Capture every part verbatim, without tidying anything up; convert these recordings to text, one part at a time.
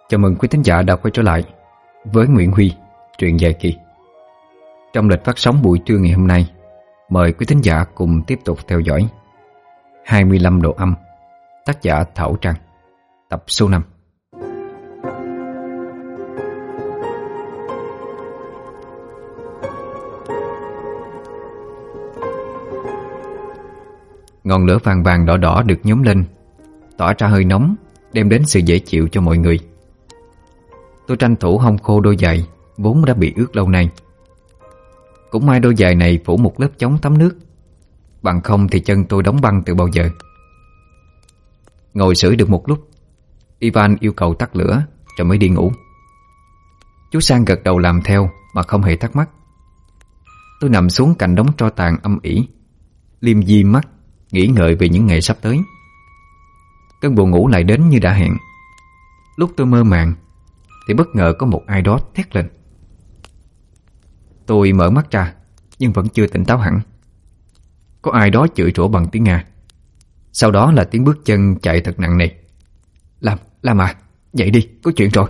Chào mừng quý thính giả đã quay trở lại với Nguyễn Huy, truyện dài kỳ. Trong lịch phát sóng buổi trưa ngày hôm nay, mời quý thính giả cùng tiếp tục theo dõi hai mươi lăm độ âm, tác giả Thảo Trang, tập số năm. Ngọn lửa vàng vàng đỏ đỏ được nhóm lên, tỏa ra hơi nóng, đem đến sự dễ chịu cho mọi người. Tôi tranh thủ hong khô đôi giày vốn đã bị ướt lâu nay. Cũng may đôi giày này phủ một lớp chống thấm nước, bằng không thì chân tôi đóng băng từ bao giờ. Ngồi sưởi được một lúc, Ivan yêu cầu tắt lửa rồi mới đi ngủ. Chú Sang gật đầu làm theo mà không hề thắc mắc. Tôi nằm xuống cạnh đống tro tàn âm ỉ, liêm diêm mắt, nghĩ ngợi về những ngày sắp tới. Cơn buồn ngủ lại đến như đã hẹn. Lúc tôi mơ màng thì bất ngờ có một ai đó thét lên. Tôi mở mắt ra nhưng vẫn chưa tỉnh táo hẳn. Có ai đó chửi rủa bằng tiếng Nga. Sau đó là tiếng bước chân chạy thật nặng nề. Làm, làm à, dậy đi, có chuyện rồi.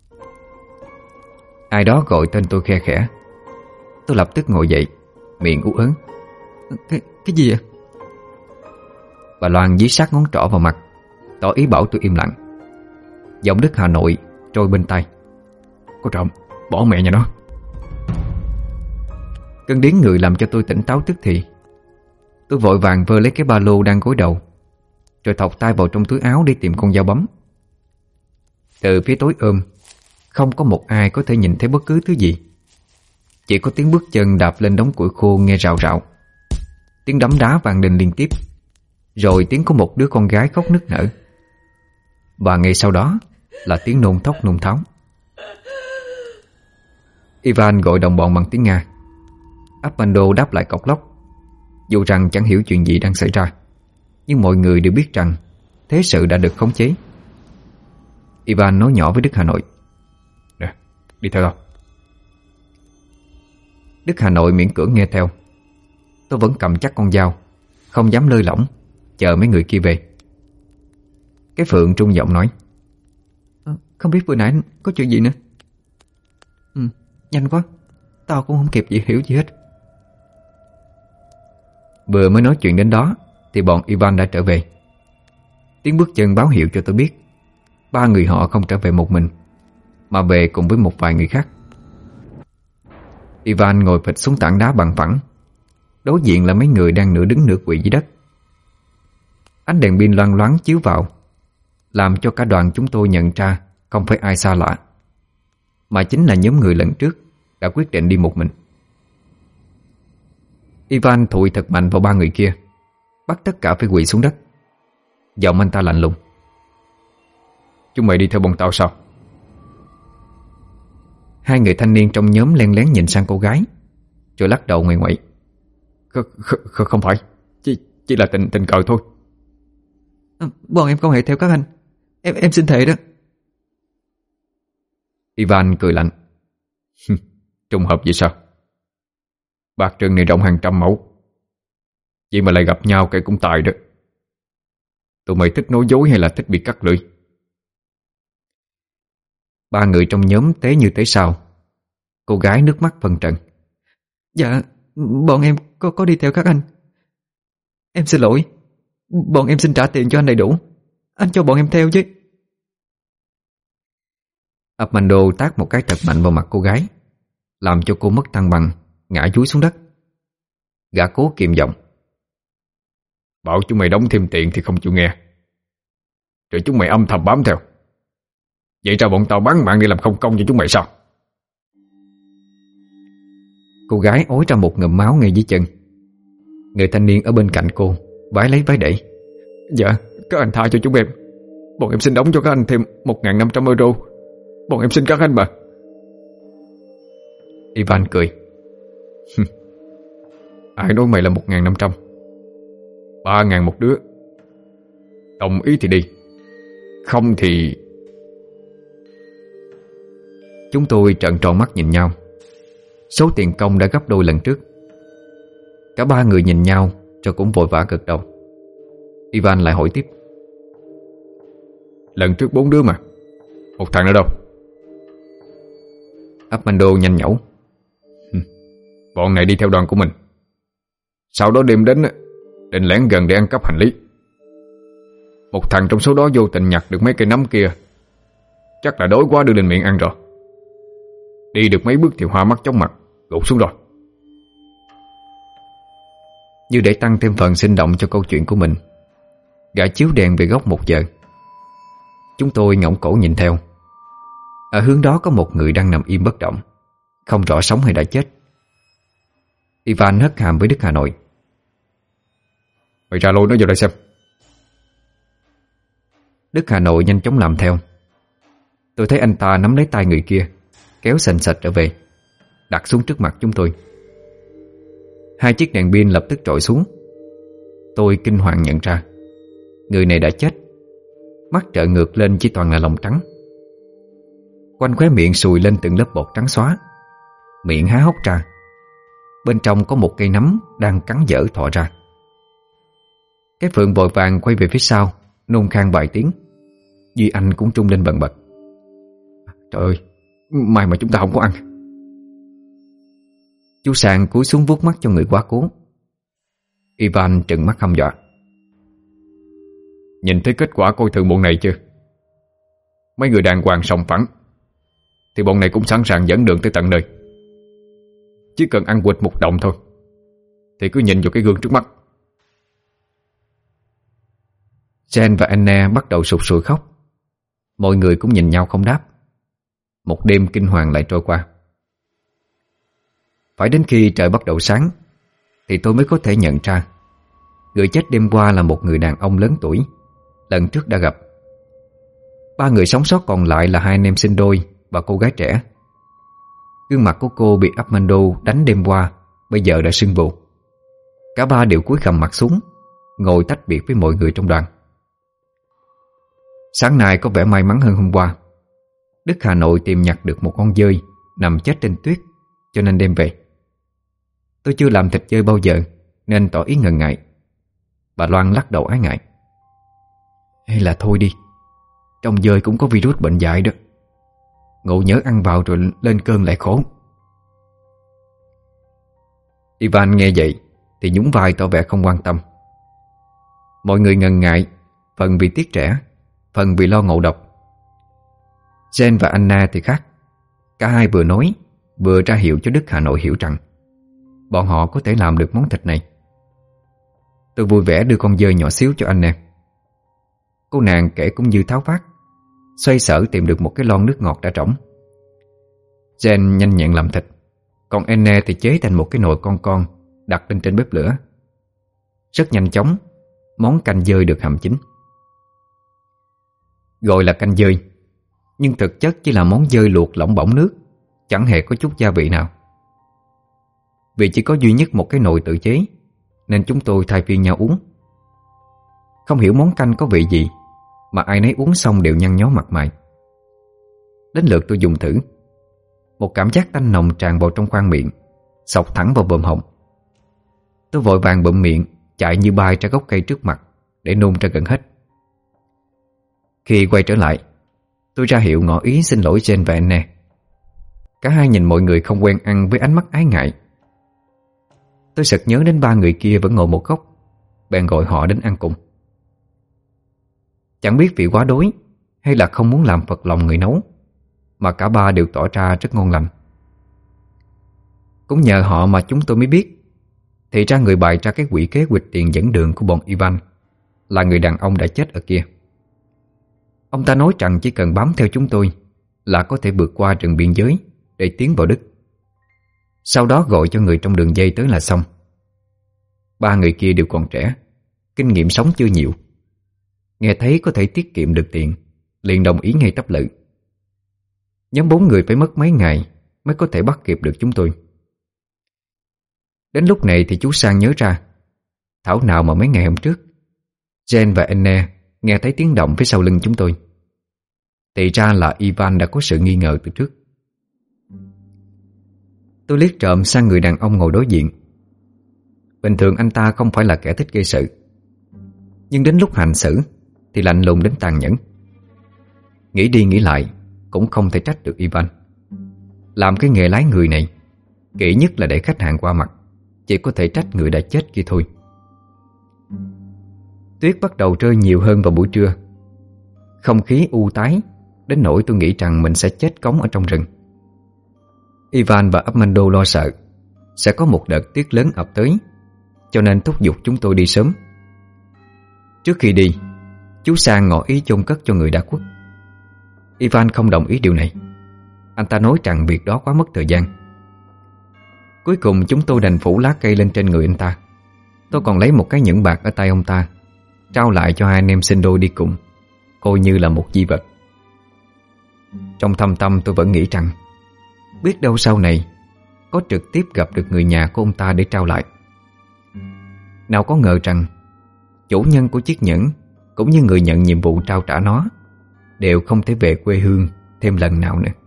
Ai đó gọi tên tôi khe khẽ. Tôi lập tức ngồi dậy, miệng ú ớn. Cái, cái gì vậy? Bà Loan dí sát ngón trỏ vào mặt, tỏ ý bảo tôi im lặng. Giọng Đức Hà Nội trôi bên tai. Có trộm, bỏ mẹ nhà nó. Cơn điếng người làm cho tôi tỉnh táo tức thì. Tôi vội vàng vơ lấy cái ba lô đang gối đầu, rồi thọc tay vào trong túi áo đi tìm con dao bấm. Từ phía tối ôm, không có một ai có thể nhìn thấy bất cứ thứ gì. Chỉ có tiếng bước chân đạp lên đống củi khô nghe rào rào, tiếng đấm đá vang lên liên tiếp, rồi tiếng của một đứa con gái khóc nức nở. Và ngay sau đó là tiếng nôn thốc nôn tháo. Ivan gọi đồng bọn bằng tiếng Nga. Armando đáp lại cộc lốc. Dù rằng chẳng hiểu chuyện gì đang xảy ra, nhưng mọi người đều biết rằng thế sự đã được khống chế. Ivan nói nhỏ với Đức Hà Nội. Nè, đi theo tao. Đức Hà Nội miễn cưỡng nghe theo. Tôi vẫn cầm chắc con dao, không dám lơi lỏng, chờ mấy người kia về. Cái Phượng trung giọng nói. À, không biết vừa nãy có chuyện gì nữa. Ừ, nhanh quá, tao cũng không kịp gì hiểu gì hết. Vừa mới nói chuyện đến đó thì bọn Ivan đã trở về. Tiếng bước chân báo hiệu cho tôi biết ba người họ không trở về một mình, mà về cùng với một vài người khác. Ivan ngồi phịch xuống tảng đá bằng phẳng. Đối diện là mấy người đang nửa đứng nửa quỳ dưới đất. Ánh đèn pin loang loáng chiếu vào, làm cho cả đoàn chúng tôi nhận ra không phải ai xa lạ, mà chính là nhóm người lần trước đã quyết định đi một mình. Ivan thụi thật mạnh vào ba người kia, bắt tất cả phải quỳ xuống đất. Giọng anh ta lạnh lùng. Chúng mày đi theo bọn tao sao? Hai người thanh niên trong nhóm len lén nhìn sang cô gái, rồi lắc đầu ngoại ngoại. Không phải, chỉ, chỉ là tình tình cờ thôi. À, bọn em không hề theo các anh. Em em xin thề đó. Ivan cười lạnh. Trùng hợp vậy sao? Bạc rừng này rộng hàng trăm mẫu, vậy mà lại gặp nhau cái cũng tài đó. Tụi mày thích nói dối hay là thích bị cắt lưỡi? Ba người trong nhóm tế như tế sao. Cô gái nước mắt phân trần. Dạ, bọn em có, có đi theo các anh. Em xin lỗi. Bọn em xin trả tiền cho anh đầy đủ. Anh cho bọn em theo chứ. Armando tát một cái thật mạnh vào mặt cô gái, làm cho cô mất thăng bằng, ngã dúi xuống đất. Gã cố kiềm giọng. Bảo chúng mày đóng thêm tiền thì không chịu nghe, rồi chúng mày âm thầm bám theo. Vậy ra bọn tao bán mạng đi làm không công cho chúng mày sao? Cô gái ối ra một ngụm máu ngay dưới chân. Người thanh niên ở bên cạnh cô vái lấy vái đẩy. Dạ, các anh tha cho chúng em. Bọn em xin đóng cho các anh thêm một nghìn năm trăm euro. Bọn em xin các anh mà. Ivan cười. Ai nói mày là một nghìn năm trăm? Ba ngàn một đứa. Đồng ý thì đi, không thì... Chúng tôi trợn tròn mắt nhìn nhau. Số tiền công đã gấp đôi lần trước. Cả ba người nhìn nhau rồi cũng vội vã gật đầu. Ivan lại hỏi tiếp. Lần trước bốn đứa mà, Một thằng nữa đâu? Armando nhanh nhẩu. Bọn này đi theo đoàn của mình. Sau đó đêm đến định lẻn gần để ăn cắp hành lý. Một thằng trong số đó vô tình nhặt được mấy cây nấm kia, chắc là đói quá đưa lên miệng ăn rồi. Đi được mấy bước thì hoa mắt chóng mặt, gục xuống rồi. Như để tăng thêm phần sinh động cho câu chuyện của mình, gã chiếu đèn về góc một giờ. Chúng tôi ngẩng cổ nhìn theo. Ở hướng đó có một người đang nằm im bất động, không rõ sống hay đã chết. Ivan hất hàm với Đức Hà Nội. Mày ra lôi nó vào đây xem. Đức Hà Nội nhanh chóng làm theo. Tôi thấy anh ta nắm lấy tay người kia, kéo sành sạch trở về, đặt xuống trước mặt chúng tôi. Hai chiếc đèn pin lập tức trội xuống. Tôi kinh hoàng nhận ra người này đã chết. Mắt trợn ngược lên chỉ toàn là lòng trắng. Quanh khóe miệng sùi lên từng lớp bọt trắng xóa. Miệng há hốc ra. Bên trong có một cây nấm đang cắn dở thọ ra. Cái Phượng vội vàng quay về phía sau, nôn khan vài tiếng. Duy Anh cũng trung lên bần bật. Trời ơi, may mà chúng ta không có ăn. Chú Sang cúi xuống vuốt mắt cho người quá cố. Ivan trừng mắt hăm dọa. Nhìn thấy kết quả coi thường bọn này chưa? Mấy người đàng hoàng sòng phẳng thì bọn này cũng sẵn sàng dẫn đường tới tận nơi. Chỉ cần ăn quỵt một đồng thôi thì cứ nhìn vào cái gương trước mắt. Jen và Anna bắt đầu sụt sùi khóc. Mọi người cũng nhìn nhau không đáp. Một đêm kinh hoàng lại trôi qua. Phải đến khi trời bắt đầu sáng thì tôi mới có thể nhận ra người chết đêm qua là một người đàn ông lớn tuổi, lần trước đã gặp. Ba người sống sót còn lại là hai anh em sinh đôi và cô gái trẻ. Gương mặt của cô bị Armando đánh đêm qua bây giờ đã sưng vù. Cả ba đều cúi khằm mặt xuống, ngồi tách biệt với mọi người trong đoàn. Sáng nay có vẻ may mắn hơn hôm qua. Đức Hà Nội tìm nhặt được một con dơi nằm chết trên tuyết, cho nên đem về. Tôi chưa làm thịt dơi bao giờ nên tỏ ý ngần ngại. Bà Loan lắc đầu ái ngại. Hay là thôi đi, trong dơi cũng có virus bệnh dại đó. Ngộ nhớ ăn vào rồi lên cơn lại khổ. Ivan nghe vậy thì nhún vai tỏ vẻ không quan tâm. Mọi người ngần ngại, phần vì tiếc trẻ, phần vì lo ngộ độc. Jen và Anna thì khác. Cả hai vừa nói vừa ra hiệu cho Đức Hà Nội hiểu rằng bọn họ có thể làm được món thịt này. Tôi vui vẻ đưa con dơi nhỏ xíu cho Anna. Cô nàng kể cũng như tháo vát, xoay sở tìm được một cái lon nước ngọt đã trỏng. Jen nhanh nhẹn làm thịt, còn Anna thì chế thành một cái nồi con con đặt lên trên bếp lửa. Rất nhanh chóng, món canh dơi được hầm chín. Gọi là canh dơi, nhưng thực chất chỉ là món dơi luộc lỏng bỏng nước, chẳng hề có chút gia vị nào. Vì chỉ có duy nhất một cái nồi tự chế nên chúng tôi thay phiên nhau uống. Không hiểu món canh có vị gì mà ai nấy uống xong đều nhăn nhó mặt mày. Đến lượt tôi dùng thử. Một cảm giác tanh nồng tràn vào trong khoang miệng, xộc thẳng vào bờm họng. Tôi vội vàng bụm miệng, chạy như bay ra gốc cây trước mặt để nôn ra gần hết. Khi quay trở lại, tôi ra hiệu ngỏ ý xin lỗi Jen và Anna. Cả hai nhìn mọi người không quen ăn với ánh mắt ái ngại. Tôi sực nhớ đến ba người kia vẫn ngồi một góc, bèn gọi họ đến ăn cùng. Chẳng biết vì quá đói hay là không muốn làm phật lòng người nấu, mà cả ba đều tỏ ra rất ngon lành. Cũng nhờ họ mà chúng tôi mới biết, thì ra người bày ra cái quỹ kế quỵt tiền dẫn đường của bọn Ivan là người đàn ông đã chết ở kia. Ông ta nói rằng chỉ cần bám theo chúng tôi là có thể vượt qua rừng biên giới để tiến vào Đức. Sau đó gọi cho người trong đường dây tới là xong. Ba người kia đều còn trẻ, kinh nghiệm sống chưa nhiều. Nghe thấy có thể tiết kiệm được tiền, liền đồng ý ngay tấp lự. Nhóm bốn người phải mất mấy ngày mới có thể bắt kịp được chúng tôi. Đến lúc này thì chú Sang nhớ ra, thảo nào mà mấy ngày hôm trước Jen và Anna nghe thấy tiếng động phía sau lưng chúng tôi. Thì ra là Ivan đã có sự nghi ngờ từ trước. Tôi liếc trộm sang người đàn ông ngồi đối diện. Bình thường anh ta không phải là kẻ thích gây sự, nhưng đến lúc hành xử thì lạnh lùng đến tàn nhẫn. Nghĩ đi nghĩ lại, cũng không thể trách được Ivan. Làm cái nghề lái người này, kỹ nhất là để khách hàng qua mặt, chỉ có thể trách người đã chết kia thôi. Tuyết bắt đầu rơi nhiều hơn vào buổi trưa. Không khí u tái đến nỗi tôi nghĩ rằng mình sẽ chết cống ở trong rừng. Ivan và Armando lo sợ sẽ có một đợt tuyết lớn ập tới, cho nên thúc giục chúng tôi đi sớm. Trước khi đi, chú Sang ngỏ ý chôn cất cho người đã khuất. Ivan không đồng ý điều này. Anh ta nói rằng việc đó quá mất thời gian. Cuối cùng chúng tôi đành phủ lá cây lên trên người anh ta. Tôi còn lấy một cái nhẫn bạc ở tay ông ta, trao lại cho hai anh em sinh đôi đi cùng, coi như là một di vật. Trong thâm tâm tôi vẫn nghĩ rằng biết đâu sau này có trực tiếp gặp được người nhà của ông ta để trao lại. Nào có ngờ rằng chủ nhân của chiếc nhẫn cũng như người nhận nhiệm vụ trao trả nó đều không thể về quê hương thêm lần nào nữa.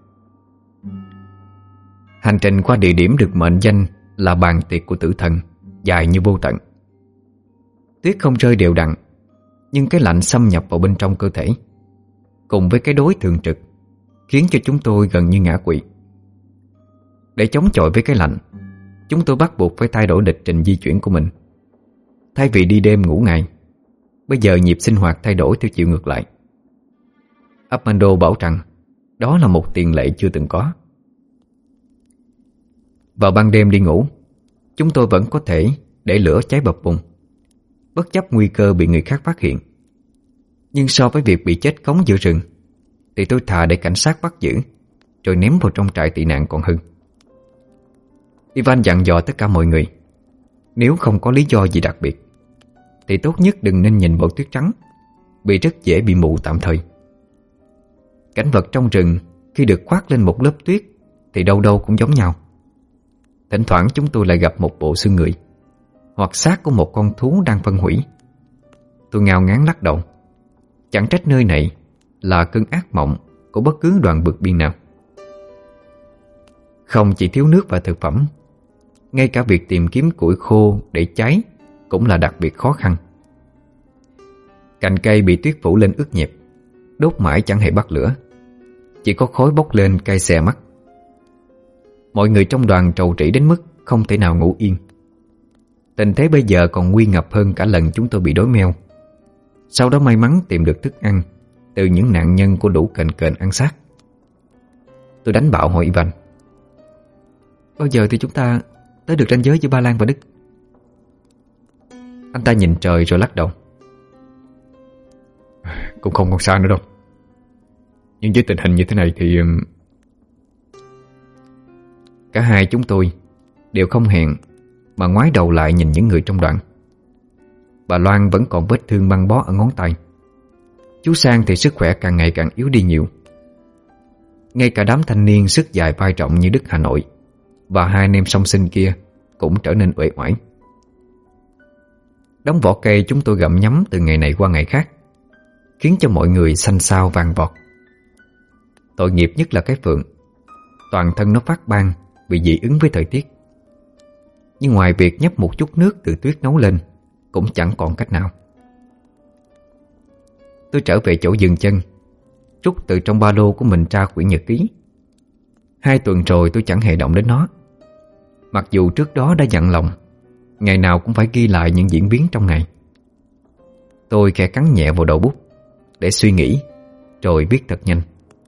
Hành trình qua địa điểm được mệnh danh là bàn tiệc của tử thần dài như vô tận. Tuyết không rơi đều đặn, nhưng cái lạnh xâm nhập vào bên trong cơ thể cùng với cái đói thường trực khiến cho chúng tôi gần như ngã quỵ. Để chống chọi với cái lạnh, chúng tôi bắt buộc phải thay đổi lịch trình di chuyển của mình. Thay vì đi đêm ngủ ngày, bây giờ nhịp sinh hoạt thay đổi theo chiều ngược lại. Armando bảo rằng đó là một tiền lệ chưa từng có. Vào ban đêm đi ngủ, chúng tôi vẫn có thể để lửa cháy bập bùng, bất chấp nguy cơ bị người khác phát hiện. Nhưng so với việc bị chết cống giữa rừng, thì tôi thà để cảnh sát bắt giữ rồi ném vào trong trại tị nạn còn hơn. Ivan dặn dò tất cả mọi người, nếu không có lý do gì đặc biệt thì tốt nhất đừng nên nhìn vào tuyết trắng, vì rất dễ bị mù tạm thời. Cảnh vật trong rừng khi được khoác lên một lớp tuyết thì đâu đâu cũng giống nhau. Thỉnh thoảng chúng tôi lại gặp một bộ xương người hoặc xác của một con thú đang phân hủy. Tôi ngao ngán lắc đầu. Chẳng trách nơi này là cơn ác mộng của bất cứ đoàn vượt biên nào. Không chỉ thiếu nước và thực phẩm, ngay cả việc tìm kiếm củi khô để cháy cũng là đặc biệt khó khăn. Cành cây bị tuyết phủ lên ướt nhẹp, đốt mãi chẳng hề bắt lửa, chỉ có khói bốc lên cay xè mắt. Mọi người trong đoàn trầu trĩ đến mức không thể nào ngủ yên. Tình thế bây giờ còn nguy ngập hơn cả lần chúng tôi bị đói meo. Sau đó may mắn tìm được thức ăn từ những nạn nhân của lũ kền kền ăn xác. Tôi đánh bạo hỏi Ivan, bao giờ thì chúng ta tới được ranh giới giữa Ba Lan và Đức? Anh ta nhìn trời rồi lắc đầu. Cũng không còn xa nữa đâu. Nhưng với tình hình như thế này thì... Cả hai chúng tôi đều không hẹn mà ngoái đầu lại nhìn những người trong đoàn. Bà Loan vẫn còn vết thương băng bó ở ngón tay. Chú Sang thì sức khỏe càng ngày càng yếu đi nhiều. Ngay cả đám thanh niên sức dài vai trọng như Đức Hà Nội và hai anh em song sinh kia cũng trở nên uể oải. Đống vỏ cây chúng tôi gặm nhấm từ ngày này qua ngày khác, khiến cho mọi người xanh xao vàng vọt. Tội nghiệp nhất là cái Phượng, toàn thân nó phát ban vì dị ứng với thời tiết. Nhưng ngoài việc nhấp một chút nước từ tuyết nấu lên, cũng chẳng còn cách nào. Tôi trở về chỗ dừng chân, rút từ trong ba lô của mình ra quyển nhật ký. Hai tuần rồi tôi chẳng hề động đến nó, mặc dù trước đó đã dặn lòng ngày nào cũng phải ghi lại những diễn biến trong ngày. Tôi khẽ cắn nhẹ vào đầu bút để suy nghĩ, rồi viết thật nhanh.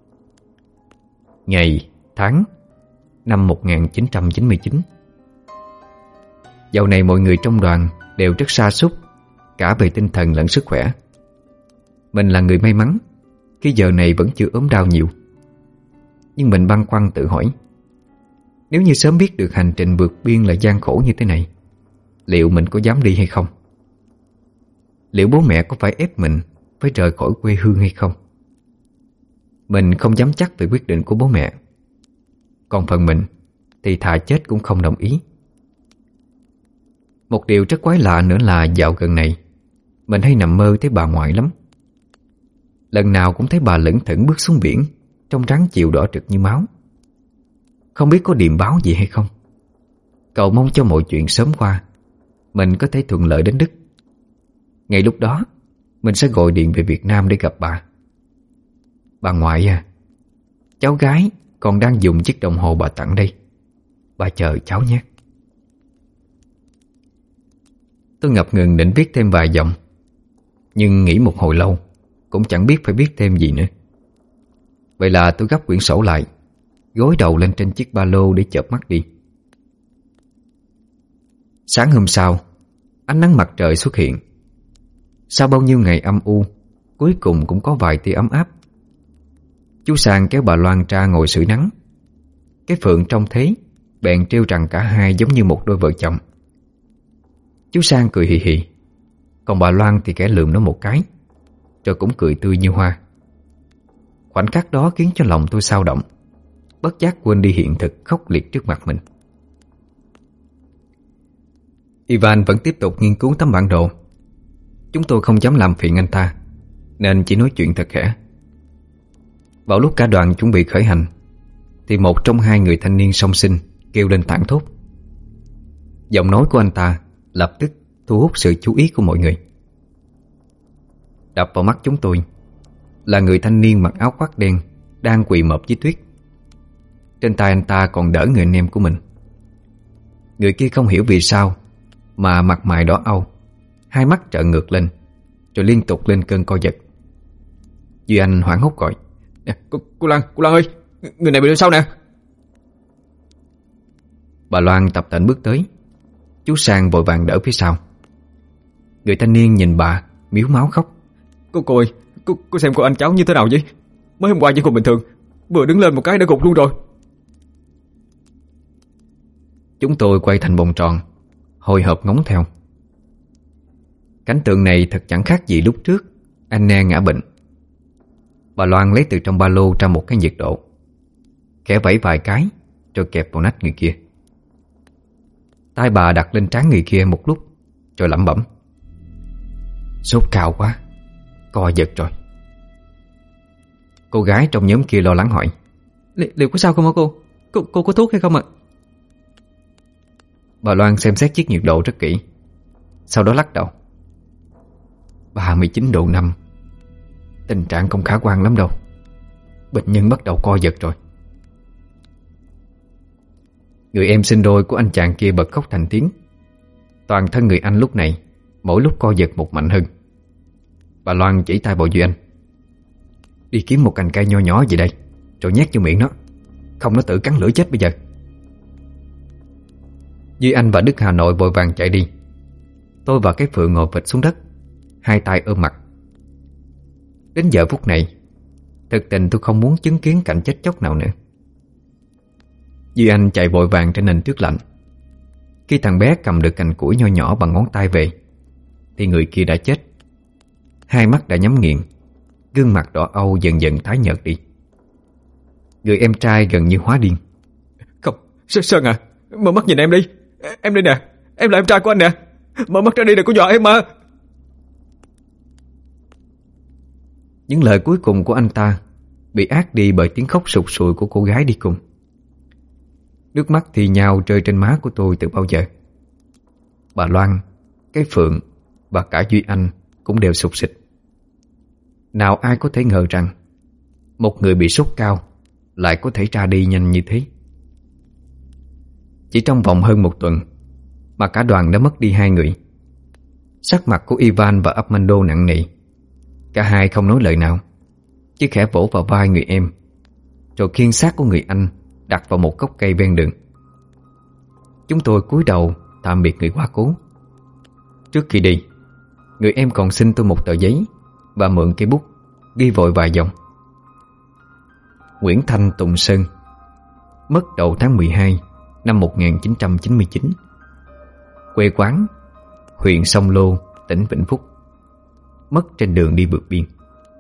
Ngày, tháng, năm một nghìn chín trăm chín mươi chín. Dạo này mọi người trong đoàn đều rất sa sút, cả về tinh thần lẫn sức khỏe. Mình là người may mắn khi giờ này vẫn chưa ốm đau nhiều. Nhưng mình băn khoăn tự hỏi, nếu như sớm biết được hành trình vượt biên là gian khổ như thế này, liệu mình có dám đi hay không? Liệu bố mẹ có phải ép mình phải rời khỏi quê hương hay không? Mình không dám chắc về quyết định của bố mẹ. Còn phần mình thì thà chết cũng không đồng ý. Một điều rất quái lạ nữa là dạo gần này mình hay nằm mơ thấy bà ngoại lắm. Lần nào cũng thấy bà lững thững bước xuống biển trong trắng chiều đỏ rực như máu. Không biết có điềm báo gì hay không. Cầu mong cho mọi chuyện sớm qua, mình có thể thuận lợi đến Đức. Ngay lúc đó mình sẽ gọi điện về Việt Nam để gặp bà. Bà ngoại à, Cháu gái còn đang dùng chiếc đồng hồ bà tặng đây. Bà chờ cháu nhé. Tôi ngập ngừng định viết thêm vài dòng, nhưng nghĩ một hồi lâu cũng chẳng biết phải viết thêm gì nữa. Vậy là tôi gấp quyển sổ lại, gối đầu lên trên chiếc ba lô để chợp mắt đi. Sáng hôm sau, ánh nắng mặt trời xuất hiện. Sau bao nhiêu ngày âm u, cuối cùng cũng có vài tia ấm áp. Chú Sang kéo bà Loan ra ngồi sưởi nắng. Cái Phượng trông thấy bèn trêu rằng cả hai giống như một đôi vợ chồng. Chú Sang cười hì hì, còn bà Loan thì kẻ lườm nó một cái, rồi cũng cười tươi như hoa. Khoảnh khắc đó khiến cho lòng tôi xao động, bất giác quên đi hiện thực khốc liệt trước mặt mình. Ivan vẫn tiếp tục nghiên cứu tấm bản đồ. Chúng tôi không dám làm phiền anh ta, nên chỉ nói chuyện thật khẽ. Vào lúc cả đoàn chuẩn bị khởi hành, thì một trong hai người thanh niên song sinh kêu lên thảng thốt. Giọng nói của anh ta lập tức thu hút sự chú ý của mọi người. Đập vào mắt chúng tôi là người thanh niên mặc áo khoác đen đang quỳ mọp dưới tuyết. Trên tay anh ta còn đỡ người anh em của mình. Người kia không hiểu vì sao mà mặt mày đỏ au, hai mắt trợn ngược lên, rồi liên tục lên cơn co giật. Duy Anh hoảng hốt gọi: Nè, cô, cô Lan, cô Lan ơi, người này bị đằng sau nè. Bà Loan tập tễnh bước tới. Chú Sang vội vàng đỡ phía sau. Người thanh niên nhìn bà miếu máu khóc: Cô cô ơi, cô, cô xem cô anh cháu như thế nào vậy? Mới hôm qua vẫn còn bình thường, vừa đứng lên một cái đã gục luôn rồi. Chúng tôi quay thành vòng tròn, hồi hộp ngóng theo. Cảnh tượng này thật chẳng khác gì lúc trước anh Nè ngã bệnh. Bà Loan lấy từ trong ba lô ra một cái nhiệt độ, khẽ vẫy vài cái rồi kẹp vào nách người kia. Tay bà đặt lên trán người kia một lúc, rồi lẩm bẩm: Sốt cao quá, co giật rồi. Cô gái trong nhóm kia lo lắng hỏi: Li Liệu có sao không hả cô? cô? Cô có thuốc hay không ạ? Bà Loan xem xét chiếc nhiệt độ rất kỹ, sau đó lắc đầu: ba mươi chín độ năm. Tình trạng không khả quan lắm đâu. Bệnh nhân bắt đầu co giật rồi. Người em sinh đôi của anh chàng kia bật khóc thành tiếng. Toàn thân người anh lúc này mỗi lúc co giật một mạnh hơn. Bà Loan chỉ tay vào Duy Anh: Đi kiếm một cành cây nho nhỏ gì đây, rồi nhét vô miệng nó, không nó tự cắn lưỡi chết bây giờ. Duy Anh và Đức Hà Nội vội vàng chạy đi. Tôi và cái Phượng ngồi phịch xuống đất, hai tay ôm mặt. Đến giờ phút này, thực tình tôi không muốn chứng kiến cảnh chết chóc nào nữa. Duy Anh chạy vội vàng trên nền tuyết lạnh. Khi thằng bé cầm được cành củi nho nhỏ bằng ngón tay về, thì người kia đã chết. Hai mắt đã nhắm nghiền, gương mặt đỏ âu dần dần tái nhợt đi. Người em trai gần như hóa điên: Không, Sơn à, mở mắt nhìn em đi. Em đây nè, em là em trai của anh nè. Mở mắt ra đi, đừng có dọa em mà. Những lời cuối cùng của anh ta bị át đi bởi tiếng khóc sụt sùi của cô gái đi cùng. Nước mắt thì nhào rơi trên má của tôi từ bao giờ. Bà Loan, cái Phượng và cả Duy Anh cũng đều sụt sịt. Nào ai có thể ngờ rằng một người bị sốt cao lại có thể ra đi nhanh như thế. Chỉ trong vòng hơn một tuần mà cả đoàn đã mất đi hai người. Sắc mặt của Ivan và Armando nặng nề. Cả hai không nói lời nào, chỉ khẽ vỗ vào vai người em, rồi khiêng xác của người anh đặt vào một gốc cây ven đường. Chúng tôi cúi đầu tạm biệt người quá cố. Trước khi đi, người em còn xin tôi một tờ giấy và mượn cây bút ghi vội vài dòng: Nguyễn Thanh Tùng Sơn, mất đầu tháng mười hai năm một nghìn chín trăm chín mươi chín, quê quán huyện Sông Lô, tỉnh Vĩnh Phúc, mất trên đường đi vượt biên.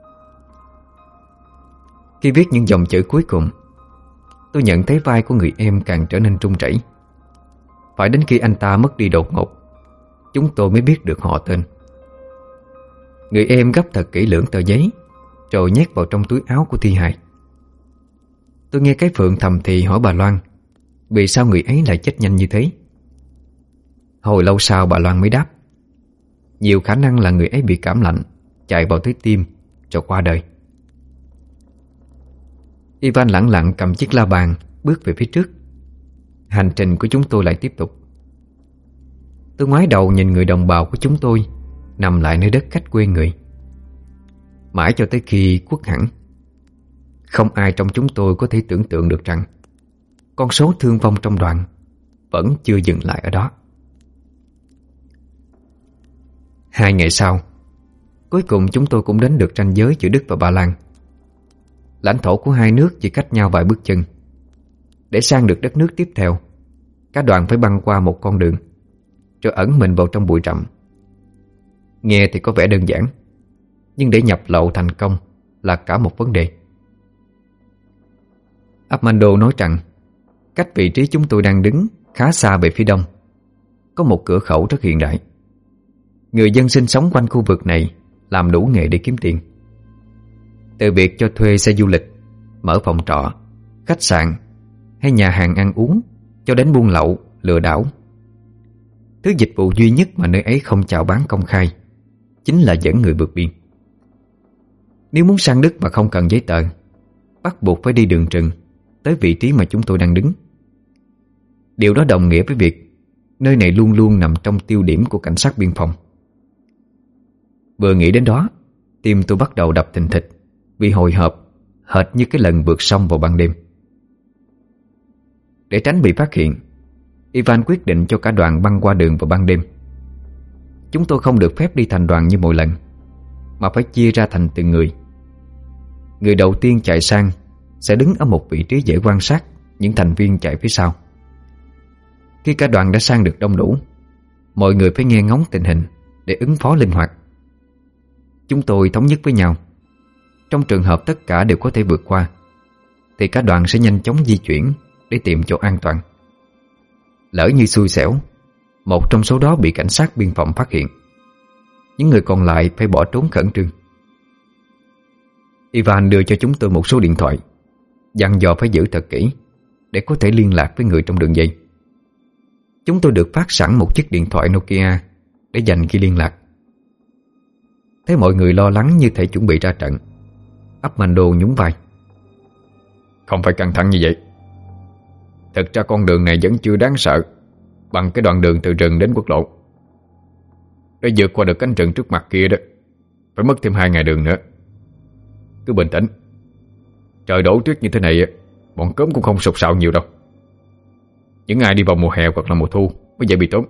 Khi viết những dòng chữ cuối cùng, tôi nhận thấy vai của người em càng trở nên run rẩy. Phải đến khi anh ta mất đi đột ngột, chúng tôi mới biết được họ tên. Người em gấp thật kỹ lưỡng tờ giấy, rồi nhét vào trong túi áo của thi hài. Tôi nghe cái Phượng thầm thì hỏi bà Loan vì sao người ấy lại chết nhanh như thế. Hồi lâu sau bà Loan mới đáp: Nhiều khả năng là người ấy bị cảm lạnh chạy vào tới tim rồi qua đời. Ivan lẳng lặng cầm chiếc la bàn bước về phía trước. Hành trình của chúng tôi lại tiếp tục. Tôi ngoái đầu nhìn người đồng bào của chúng tôi nằm lại nơi đất khách quê người. Mãi cho tới khi khuất hẳn, không ai trong chúng tôi có thể tưởng tượng được rằng con số thương vong trong đoàn vẫn chưa dừng lại ở đó. Hai ngày sau, cuối cùng chúng tôi cũng đến được ranh giới giữa Đức và Ba Lan. Lãnh thổ của hai nước chỉ cách nhau vài bước chân. Để sang được đất nước tiếp theo, cả đoàn phải băng qua một con đường, rồi ẩn mình vào trong bụi rậm. Nghe thì có vẻ đơn giản, nhưng để nhập lậu thành công là cả một vấn đề. Armando nói rằng cách vị trí chúng tôi đang đứng khá xa về phía đông có một cửa khẩu rất hiện đại. Người dân sinh sống quanh khu vực này làm đủ nghề để kiếm tiền. Từ việc cho thuê xe du lịch, mở phòng trọ, khách sạn hay nhà hàng ăn uống, cho đến buôn lậu, lừa đảo. Thứ dịch vụ duy nhất mà nơi ấy không chào bán công khai chính là dẫn người vượt biên. Nếu muốn sang Đức mà không cần giấy tờ, bắt buộc phải đi đường rừng tới vị trí mà chúng tôi đang đứng. Điều đó đồng nghĩa với việc nơi này luôn luôn nằm trong tiêu điểm của cảnh sát biên phòng. Vừa nghĩ đến đó, tim tôi bắt đầu đập thình thịch vì hồi hộp, hệt như cái lần vượt sông vào ban đêm. Để tránh bị phát hiện, Ivan quyết định cho cả đoàn băng qua đường vào ban đêm. Chúng tôi không được phép đi thành đoàn như mọi lần, mà phải chia ra thành từng người. Người đầu tiên chạy sang sẽ đứng ở một vị trí dễ quan sát những thành viên chạy phía sau. Khi cả đoàn đã sang được đông đủ, mọi người phải nghe ngóng tình hình để ứng phó linh hoạt. Chúng tôi thống nhất với nhau, trong trường hợp tất cả đều có thể vượt qua thì cả đoàn sẽ nhanh chóng di chuyển để tìm chỗ an toàn. Lỡ như xui xẻo, một trong số đó bị cảnh sát biên phòng phát hiện, những người còn lại phải bỏ trốn khẩn trương. Ivan đưa cho chúng tôi một số điện thoại, dặn dò phải giữ thật kỹ để có thể liên lạc với người trong đường dây. Chúng tôi được phát sẵn một chiếc điện thoại Nokia để dành khi liên lạc. Thấy mọi người lo lắng như thể chuẩn bị ra trận, Armando nhún vai. Không phải căng thẳng như vậy. Thực ra con đường này vẫn chưa đáng sợ bằng cái đoạn đường từ rừng đến quốc lộ. Để vượt qua được cánh rừng trước mặt kia đó phải mất thêm hai ngày đường nữa. Cứ bình tĩnh. Trời đổ tuyết như thế này, bọn cớm cũng không sụt sạo nhiều đâu. Những ai đi vào mùa hè hoặc là mùa thu mới dễ bị tốn.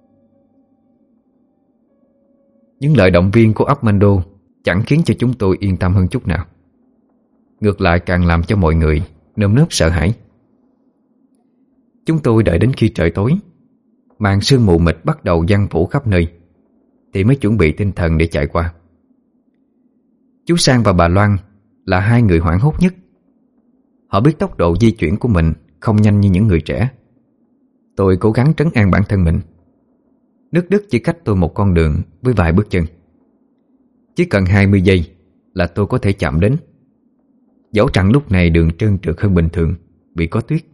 Những lời động viên của Armando chẳng khiến cho chúng tôi yên tâm hơn chút nào. Ngược lại càng làm cho mọi người nơm nớp sợ hãi. Chúng tôi đợi đến khi trời tối, màn sương mù mịt bắt đầu giăng phủ khắp nơi, thì mới chuẩn bị tinh thần để chạy qua. Chú Sang và bà Loan là hai người hoảng hốt nhất. Họ biết tốc độ di chuyển của mình không nhanh như những người trẻ. Tôi cố gắng trấn an bản thân mình. Nước Đức chỉ cách tôi một con đường với vài bước chân. Chỉ cần hai mươi giây là tôi có thể chạm đến. Dẫu rằng lúc này đường trơn trượt hơn bình thường vì có tuyết.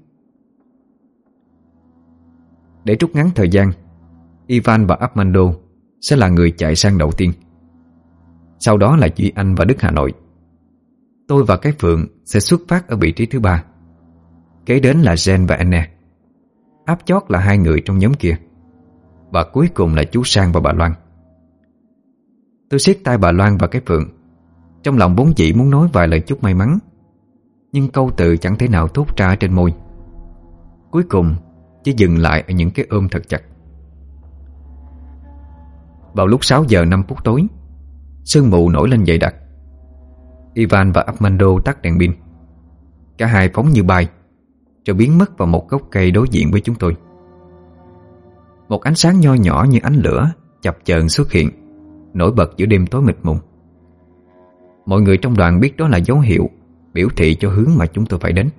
Để rút ngắn thời gian, Ivan và Armando sẽ là người chạy sang đầu tiên. Sau đó là Duy Anh và Đức Hà Nội. Tôi và cái Phượng sẽ xuất phát ở vị trí thứ ba. Kế đến là Jen và Anna. Áp chót là hai người trong nhóm kia. Và cuối cùng là chú Sang và bà Loan. Tôi siết tay bà Loan và cái Phượng, trong lòng vốn dĩ muốn nói vài lời chúc may mắn, nhưng câu từ chẳng thể nào thốt ra trên môi. Cuối cùng chỉ dừng lại ở những cái ôm thật chặt. Vào lúc sáu giờ năm phút tối, sương mù nổi lên dày đặc. Ivan và Armando tắt đèn pin. Cả hai phóng như bay, rồi biến mất vào một gốc cây đối diện với chúng tôi. Một ánh sáng nho nhỏ như ánh lửa chập chờn xuất hiện, nổi bật giữa đêm tối mịt mùng. Mọi người trong đoàn biết đó là dấu hiệu biểu thị cho hướng mà chúng tôi phải đến.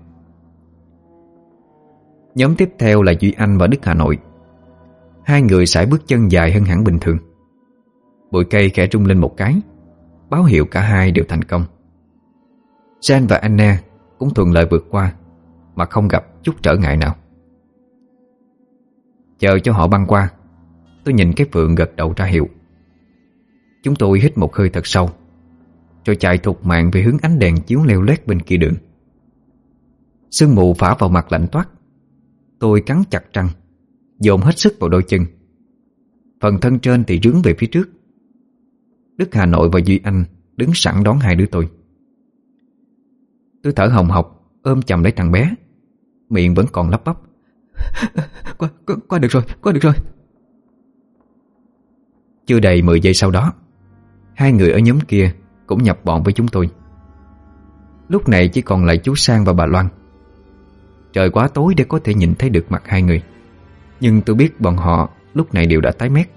Nhóm tiếp theo là Duy Anh và Đức Hà Nội. Hai người sải bước chân dài hơn hẳn bình thường. Bụi cây khẽ rung lên một cái, báo hiệu cả hai đều thành công. Jen và Anna cũng thuận lợi vượt qua mà không gặp chút trở ngại nào. Chờ cho họ băng qua, tôi nhìn cái Phượng gật đầu ra hiệu. Chúng tôi hít một hơi thật sâu, rồi chạy thục mạng về hướng ánh đèn chiếu leo lét bên kia đường. Sương mù phả vào mặt lạnh toát. Tôi cắn chặt răng, dồn hết sức vào đôi chân. Phần thân trên thì rướn về phía trước. Đức Hà Nội và Duy Anh đứng sẵn đón hai đứa tôi. Tôi thở hồng hộc ôm chầm lấy thằng bé, miệng vẫn còn lắp bắp: Qua, qua, qua được rồi, qua được rồi. Chưa đầy mười giây sau đó, hai người ở nhóm kia cũng nhập bọn với chúng tôi. Lúc này chỉ còn lại chú Sang và bà Loan. Trời quá tối để có thể nhìn thấy được mặt hai người, nhưng tôi biết bọn họ lúc này đều đã tái mét.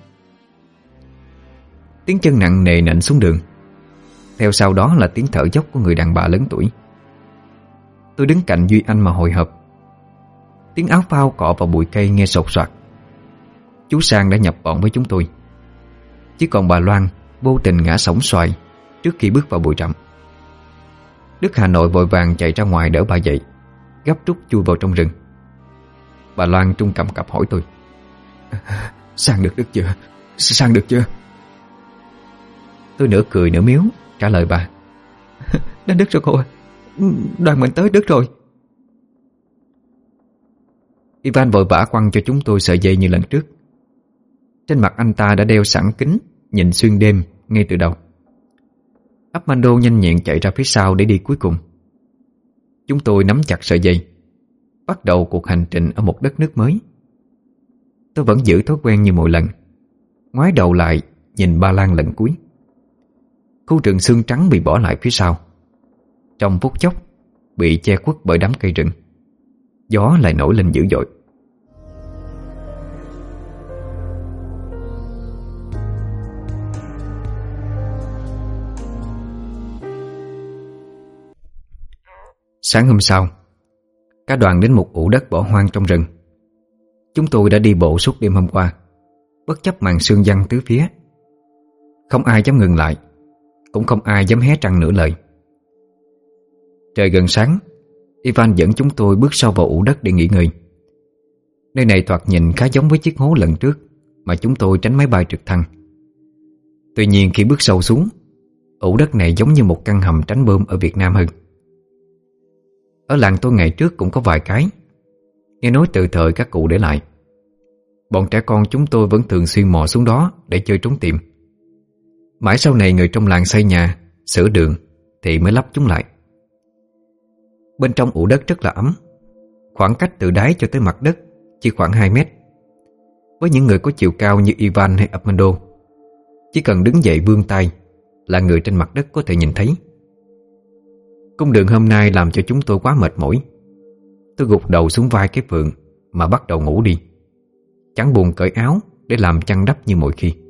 Tiếng chân nặng nề nện xuống đường, theo sau đó là tiếng thở dốc của người đàn bà lớn tuổi. Tôi đứng cạnh Duy Anh mà hồi hộp. Tiếng áo phao cọ vào bụi cây nghe sột soạt. Chú Sang đã nhập bọn với chúng tôi. Chỉ còn bà Loan vô tình ngã sóng xoài trước khi bước vào bụi rậm. Đức Hà Nội vội vàng chạy ra ngoài đỡ bà dậy, gấp rút chui vào trong rừng. Bà Loan trung cầm cập hỏi tôi: Sang được Đức chưa? Sang được chưa? Tôi nửa cười nửa miếu trả lời bà: Đến Đức rồi cô ơi, đoàn mình tới Đức rồi. Ivan vội vã quăng cho chúng tôi sợi dây như lần trước. Trên mặt anh ta đã đeo sẵn kính nhìn xuyên đêm ngay từ đầu. Armando nhanh nhẹn chạy ra phía sau để đi cuối cùng. Chúng tôi nắm chặt sợi dây, bắt đầu cuộc hành trình ở một đất nước mới. Tôi vẫn giữ thói quen như mọi lần, ngoái đầu lại nhìn Ba Lan lần cuối. Khu rừng xương trắng bị bỏ lại phía sau, trong phút chốc bị che khuất bởi đám cây rừng. Gió lại nổi lên dữ dội. Sáng hôm sau, cả đoàn đến một ụ đất bỏ hoang trong rừng. Chúng tôi đã đi bộ suốt đêm hôm qua, bất chấp màn sương giăng tứ phía. Không ai dám ngừng lại, cũng không ai dám hé răng nửa lời. Trời gần sáng, Ivan dẫn chúng tôi bước sâu vào ụ đất để nghỉ ngơi. Nơi này thoạt nhìn khá giống với chiếc hố lần trước mà chúng tôi tránh máy bay trực thăng. Tuy nhiên khi bước sâu xuống, ụ đất này giống như một căn hầm tránh bom ở Việt Nam hơn. Ở làng tôi ngày trước cũng có vài cái, nghe nói từ thời các cụ để lại. Bọn trẻ con chúng tôi vẫn thường xuyên mò xuống đó để chơi trốn tìm. Mãi sau này người trong làng xây nhà, sửa đường thì mới lắp chúng lại. Bên trong ụ đất rất là ấm. Khoảng cách từ đáy cho tới mặt đất chỉ khoảng hai mét. Với những người có chiều cao như Ivan hay Armando, chỉ cần đứng dậy vươn tay là người trên mặt đất có thể nhìn thấy. Cung đường hôm nay làm cho chúng tôi quá mệt mỏi. Tôi gục đầu xuống vai cái vượng mà bắt đầu ngủ đi, chẳng buồn cởi áo để làm chăn đắp như mọi khi.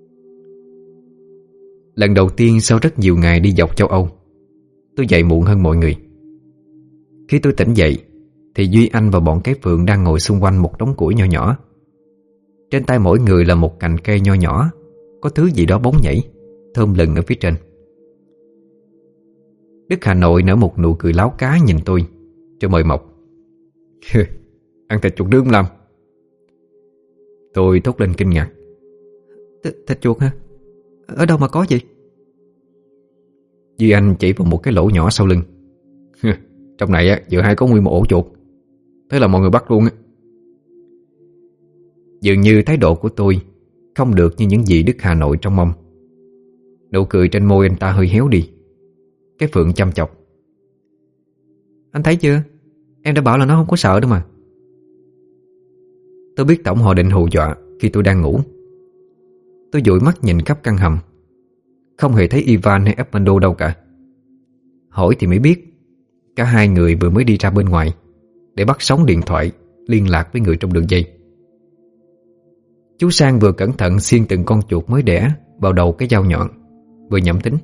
Lần đầu tiên sau rất nhiều ngày đi dọc châu Âu, tôi dậy muộn hơn mọi người. Khi tôi tỉnh dậy thì Duy Anh và bọn cái phượng đang ngồi xung quanh một đống củi nho nhỏ. Trên tay mỗi người là một cành cây nho nhỏ, có thứ gì đó bóng nhảy, thơm lừng ở phía trên. Đức Hà Nội nở một nụ cười láo cá nhìn tôi, rồi mời mọc: Ăn thịt chuột nướng làm. Tôi thốt lên kinh ngạc: Thịt chuột hả? Ở đâu mà có vậy? Duy Anh chỉ vào một cái lỗ nhỏ sau lưng: Trong này á, giữa hai có nguyên một ổ chuột. Thế là mọi người bắt luôn á. Dường như thái độ của tôi không được như những gì Đức Hà Nội trong mong. Nụ cười trên môi anh ta hơi héo đi. Cái Phượng chăm chọc: Anh thấy chưa, em đã bảo là nó không có sợ đâu mà. Tôi biết tổng họ định hù dọa khi tôi đang ngủ. Tôi dụi mắt nhìn khắp căn hầm, không hề thấy Ivan hay Armando đâu cả. Hỏi thì mới biết cả hai người vừa mới đi ra bên ngoài để bắt sóng điện thoại liên lạc với người trong đường dây. Chú Sang vừa cẩn thận xiên từng con chuột mới đẻ vào đầu cái dao nhọn, vừa nhẩm tính: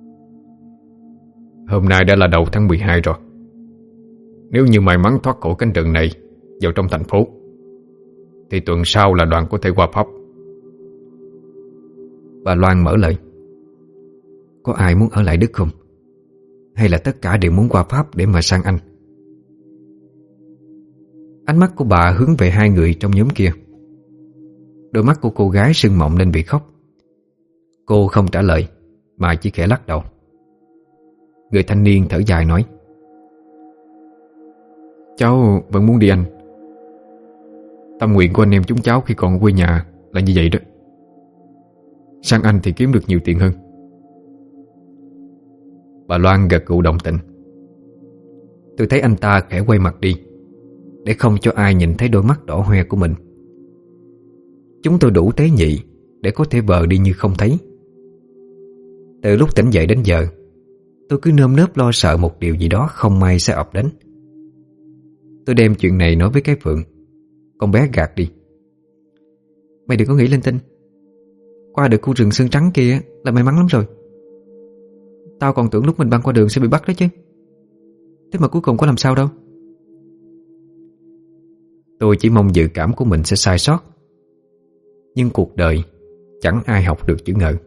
Hôm nay đã là đầu tháng mười hai rồi. Nếu như may mắn thoát khỏi cánh rừng này vào trong thành phố thì tuần sau là đoàn có thể qua Pháp. Bà Loan mở lời: Có ai muốn ở lại Đức không? Hay là tất cả đều muốn qua Pháp để mà sang Anh? Ánh mắt của bà hướng về hai người trong nhóm kia. Đôi mắt của cô gái sưng mọng lên vì khóc. Cô không trả lời mà chỉ khẽ lắc đầu. Người thanh niên thở dài nói: Cháu vẫn muốn đi anh. Tâm nguyện của anh em chúng cháu khi còn ở quê nhà là như vậy đó. Sang anh thì kiếm được nhiều tiền hơn. Bà Loan gật gù đồng tình. Tôi thấy anh ta khẽ quay mặt đi, để không cho ai nhìn thấy đôi mắt đỏ hoe của mình. Chúng tôi đủ tế nhị để có thể vờ đi như không thấy. Từ lúc tỉnh dậy đến giờ, tôi cứ nơm nớp lo sợ một điều gì đó không may sẽ ập đến. Tôi đem chuyện này nói với cái Phượng. Con bé gạt đi. Mày đừng có nghĩ linh tinh. Qua được khu rừng xương trắng kia là may mắn lắm rồi. Tao còn tưởng lúc mình băng qua đường sẽ bị bắt đó chứ. Thế mà cuối cùng có làm sao đâu. Tôi chỉ mong dự cảm của mình sẽ sai sót. Nhưng cuộc đời chẳng ai học được chữ ngờ.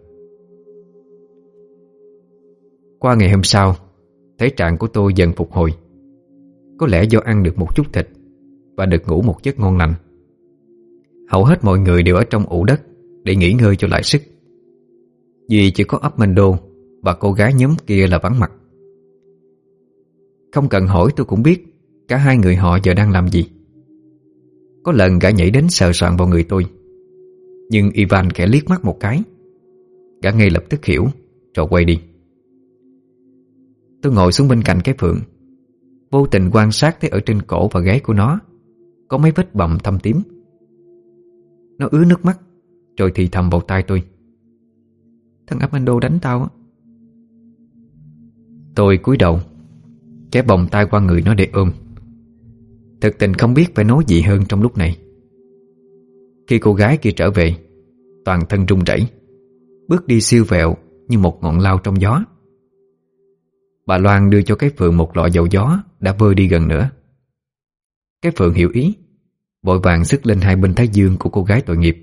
Qua ngày hôm sau, thể trạng của tôi dần phục hồi. Có lẽ do ăn được một chút thịt và được ngủ một giấc ngon lành. Hầu hết mọi người đều ở trong ụ đất để nghỉ ngơi cho lại sức. Vì chỉ có Armando và cô gái nhóm kia là vắng mặt. Không cần hỏi tôi cũng biết cả hai người họ giờ đang làm gì. Có lần gã nhảy đến sờ soạng vào người tôi, nhưng Ivan khẽ liếc mắt một cái. Gã ngay lập tức hiểu rồi quay đi. Tôi ngồi xuống bên cạnh cái Phượng, vô tình quan sát thấy ở trên cổ và gáy của nó có mấy vết bầm thâm tím. Nó ứa nước mắt rồi thì thầm vào tai tôi: Thằng Armando đánh tao á. Tôi cúi đầu kéo vòng tay qua người nó để ôm. Thực tình không biết phải nói gì hơn trong lúc này. Khi cô gái kia trở về, toàn thân run rẩy, bước đi siêu vẹo như một ngọn lao trong gió. Bà Loan đưa cho cái Phượng một lọ dầu gió đã vơi đi gần nữa. Cái Phượng hiểu ý, vội vàng xức lên hai bên thái dương của cô gái tội nghiệp.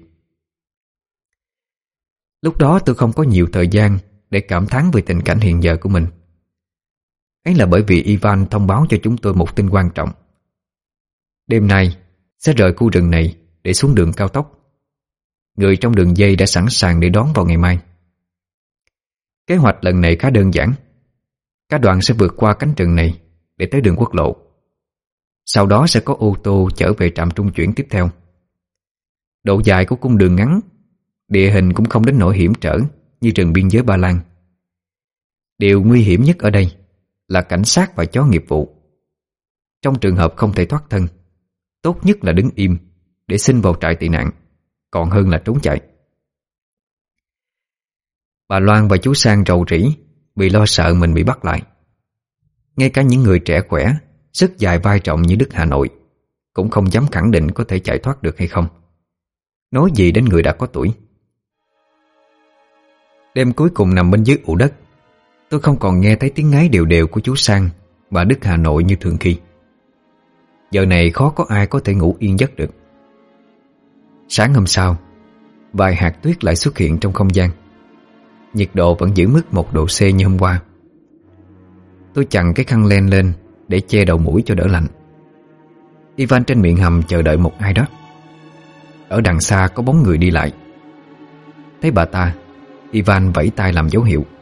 Lúc đó tôi không có nhiều thời gian để cảm thán về tình cảnh hiện giờ của mình. Ấy là bởi vì Ivan thông báo cho chúng tôi một tin quan trọng. Đêm nay sẽ rời khu rừng này để xuống đường cao tốc. Người trong đường dây đã sẵn sàng để đón vào ngày mai. Kế hoạch lần này khá đơn giản. Cả đoàn sẽ vượt qua cánh rừng này để tới đường quốc lộ. Sau đó sẽ có ô tô chở về trạm trung chuyển tiếp theo. Độ dài của cung đường ngắn, địa hình cũng không đến nỗi hiểm trở như rừng biên giới Ba Lan. Điều nguy hiểm nhất ở đây là cảnh sát và chó nghiệp vụ. Trong trường hợp không thể thoát thân, tốt nhất là đứng im để xin vào trại tị nạn, còn hơn là trốn chạy. Bà Loan và chú Sang rầu rĩ vì lo sợ mình bị bắt lại. Ngay cả những người trẻ khỏe, sức dài vai trọng như Đức Hà Nội cũng không dám khẳng định có thể chạy thoát được hay không, nói gì đến người đã có tuổi. Đêm cuối cùng nằm bên dưới ụ đất, tôi không còn nghe thấy tiếng ngáy đều đều của chú Sang và Đức Hà Nội như thường khi. Giờ này khó có ai có thể ngủ yên giấc được. Sáng hôm sau, vài hạt tuyết lại xuất hiện trong không gian. Nhiệt độ vẫn giữ mức một độ C như hôm qua. Tôi chặn cái khăn len lên để che đầu mũi cho đỡ lạnh. Ivan trên miệng hầm chờ đợi một ai đó. Ở đằng xa có bóng người đi lại. Thấy bà ta, Ivan vẫy tay làm dấu hiệu.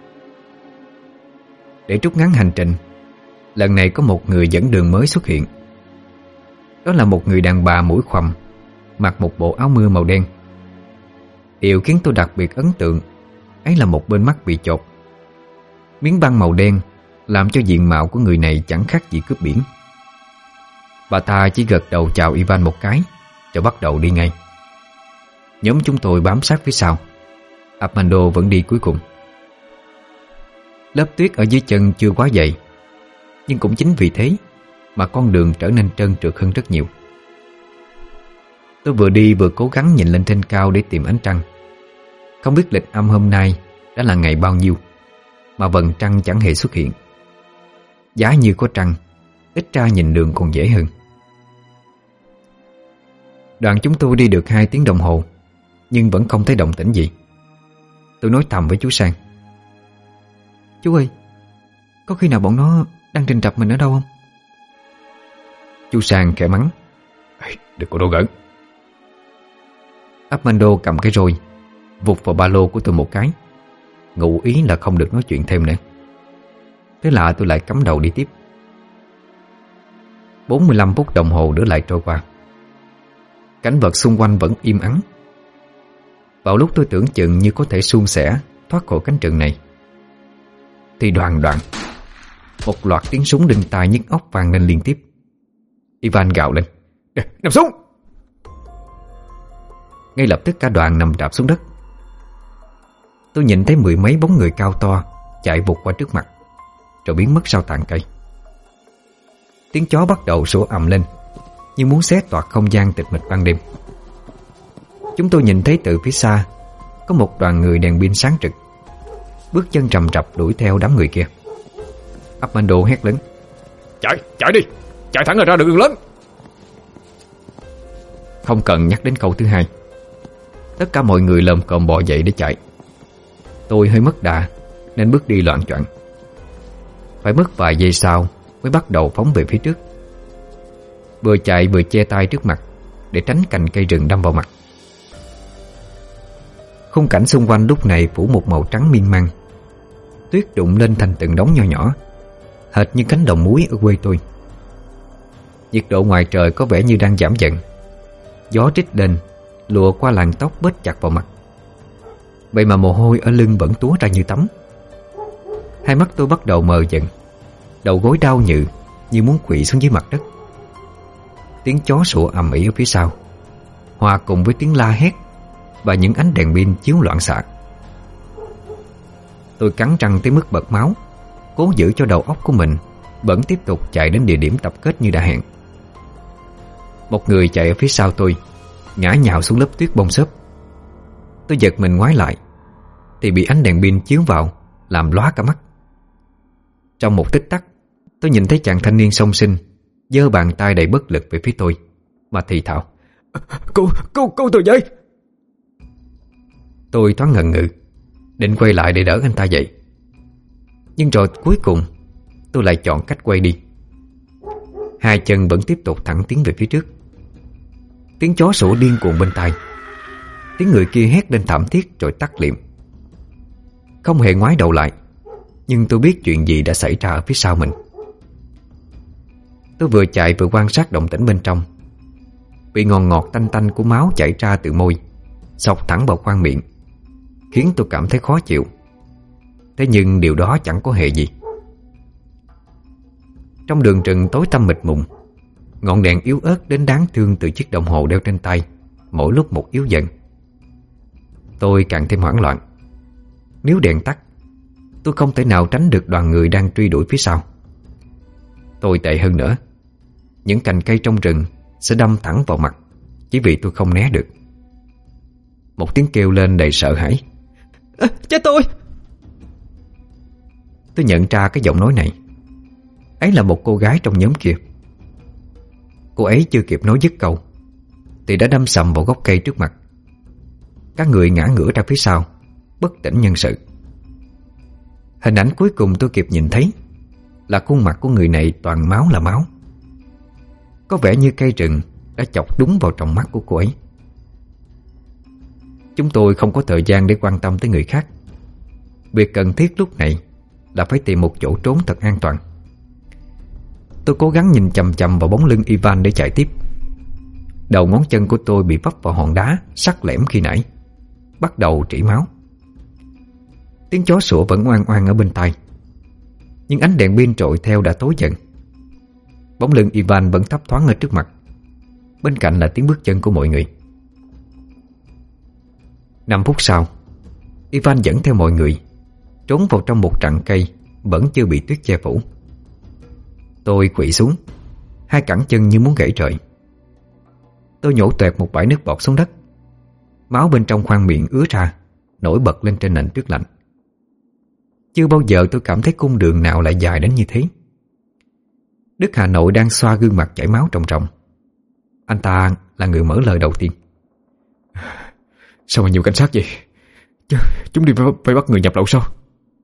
Để trút ngắn hành trình, lần này có một người dẫn đường mới xuất hiện. Đó là một người đàn bà mũi khoằm, mặc một bộ áo mưa màu đen. Điều khiến tôi đặc biệt ấn tượng ấy là một bên mắt bị chột. Miếng băng màu đen làm cho diện mạo của người này chẳng khác gì cướp biển. Bà ta chỉ gật đầu chào Ivan một cái rồi bắt đầu đi ngay. Nhóm chúng tôi bám sát phía sau. Armando vẫn đi cuối cùng. Lớp tuyết ở dưới chân chưa quá dày, nhưng cũng chính vì thế mà con đường trở nên trơn trượt hơn rất nhiều. Tôi vừa đi vừa cố gắng nhìn lên trên cao để tìm ánh trăng. Không biết lịch âm hôm nay đã là ngày bao nhiêu mà vầng trăng chẳng hề xuất hiện. Giá như có trăng, ít ra nhìn đường còn dễ hơn. Đoàn chúng tôi đi được hai tiếng đồng hồ, nhưng vẫn không thấy động tĩnh gì. Tôi nói thầm với chú Sang: Chú ơi, có khi nào bọn nó đang rình rập mình ở đâu không? Chú Sang khẽ mắng: Đừng có đổ gỡn. Armando cầm cái roi vụt vào ba lô của tôi một cái, ngụ ý là không được nói chuyện thêm nữa. Thế là tôi lại cắm đầu đi tiếp. bốn mươi lăm phút đồng hồ nữa lại trôi qua. Cảnh vật xung quanh vẫn im ắng. Vào lúc tôi tưởng chừng như có thể suôn sẻ thoát khỏi cánh rừng này, thì đoàn đoạn một loạt tiếng súng đinh tai nhức óc vang lên liên tiếp. Ivan gào lên: "Nằm xuống!" Ngay lập tức cả đoàn nằm rạp xuống đất. Tôi nhìn thấy mười mấy bóng người cao to chạy vụt qua trước mặt, rồi biến mất sau tàn cây. Tiếng chó bắt đầu sủa ầm lên, như muốn xé toạc không gian tịch mịch ban đêm. Chúng tôi nhìn thấy từ phía xa có một đoàn người đèn pin sáng rực, bước chân rầm rập đuổi theo đám người kia. Armando hét lớn: Chạy, chạy đi, chạy thẳng ra đường lớn. Không cần nhắc đến câu thứ hai, tất cả mọi người lồm cồm bò dậy để chạy. Tôi hơi mất đà nên bước đi loạng choạng. Phải mất vài giây sau mới bắt đầu phóng về phía trước, vừa chạy vừa che tay trước mặt để tránh cành cây rừng đâm vào mặt. Khung cảnh xung quanh lúc này phủ một màu trắng miên man. Tuyết đụng lên thành từng đống nho nhỏ, hệt như cánh đồng muối ở quê tôi. Nhiệt độ ngoài trời có vẻ như đang giảm dần. Gió trích lên lùa qua làn tóc bết chặt vào mặt. Vậy mà mồ hôi ở lưng vẫn túa ra như tắm. Hai mắt tôi bắt đầu mờ dần, đầu gối đau nhừ như muốn quỵ xuống dưới mặt đất. Tiếng chó sủa ầm ĩ ở phía sau, hòa cùng với tiếng la hét và những ánh đèn pin chiếu loạn xạ. Tôi cắn răng tới mức bật máu, cố giữ cho đầu óc của mình vẫn tiếp tục chạy đến địa điểm tập kết như đã hẹn. Một người chạy ở phía sau tôi ngã nhào xuống lớp tuyết bông xốp. Tôi giật mình ngoái lại thì bị ánh đèn pin chiếu vào làm lóa cả mắt. Trong một tích tắc, tôi nhìn thấy chàng thanh niên xông xinh giơ bàn tay đầy bất lực về phía tôi mà thì thào: Cô, cô, cô tôi với. Tôi thoáng ngần ngừ, định quay lại để đỡ anh ta dậy. Nhưng rồi cuối cùng tôi lại chọn cách quay đi. Hai chân vẫn tiếp tục thẳng tiến về phía trước. Tiếng chó sủa điên cuồng bên tai. Tiếng người kia hét lên thảm thiết rồi tắt liệm. Không hề ngoái đầu lại, nhưng tôi biết chuyện gì đã xảy ra ở phía sau mình. Tôi vừa chạy vừa quan sát động tĩnh bên trong. Vị ngọt ngọt tanh tanh của máu chảy ra từ môi xộc thẳng vào khoang miệng, khiến tôi cảm thấy khó chịu. Thế nhưng điều đó chẳng có hề gì. Trong đường rừng tối tăm mịt mùng, ngọn đèn yếu ớt đến đáng thương từ chiếc đồng hồ đeo trên tay mỗi lúc một yếu dần. Tôi càng thêm hoảng loạn. Nếu đèn tắt, tôi không thể nào tránh được đoàn người đang truy đuổi phía sau. Tôi tệ hơn nữa, những cành cây trong rừng sẽ đâm thẳng vào mặt chỉ vì tôi không né được. Một tiếng kêu lên đầy sợ hãi: à, chết tôi! Tôi nhận ra cái giọng nói này. Ấy là một cô gái trong nhóm kia. Cô ấy chưa kịp nói dứt câu thì đã đâm sầm vào gốc cây trước mặt. Các người ngã ngửa ra phía sau, bất tỉnh nhân sự. Hình ảnh cuối cùng tôi kịp nhìn thấy là khuôn mặt của người này toàn máu là máu. Có vẻ như cây rừng đã chọc đúng vào trong mắt của cô ấy. Chúng tôi không có thời gian để quan tâm tới người khác. Việc cần thiết lúc này là phải tìm một chỗ trốn thật an toàn. Tôi cố gắng nhìn chằm chằm vào bóng lưng Ivan để chạy tiếp. Đầu ngón chân của tôi bị vấp vào hòn đá sắc lẻm khi nãy, bắt đầu trĩ máu. Tiếng chó sủa vẫn oan oan ở bên tai, nhưng ánh đèn pin trội theo đã tối dần. Bóng lưng Ivan vẫn thấp thoáng ở trước mặt, bên cạnh là tiếng bước chân của mọi người. Năm phút sau, Ivan dẫn theo mọi người trốn vào trong một rặng cây vẫn chưa bị tuyết che phủ. Tôi quỵ xuống, hai cẳng chân như muốn gãy trời. Tôi nhổ toẹt một bãi nước bọt xuống đất. Máu bên trong khoang miệng ứa ra, nổi bật lên trên nền tuyết lạnh. Chưa bao giờ tôi cảm thấy cung đường nào lại dài đến như thế. Đức Hà Nội đang xoa gương mặt chảy máu ròng ròng. Anh ta là người mở lời đầu tiên. Sao mà nhiều cảnh sát vậy? Ch Chúng đi phải bắt người nhập lậu sao?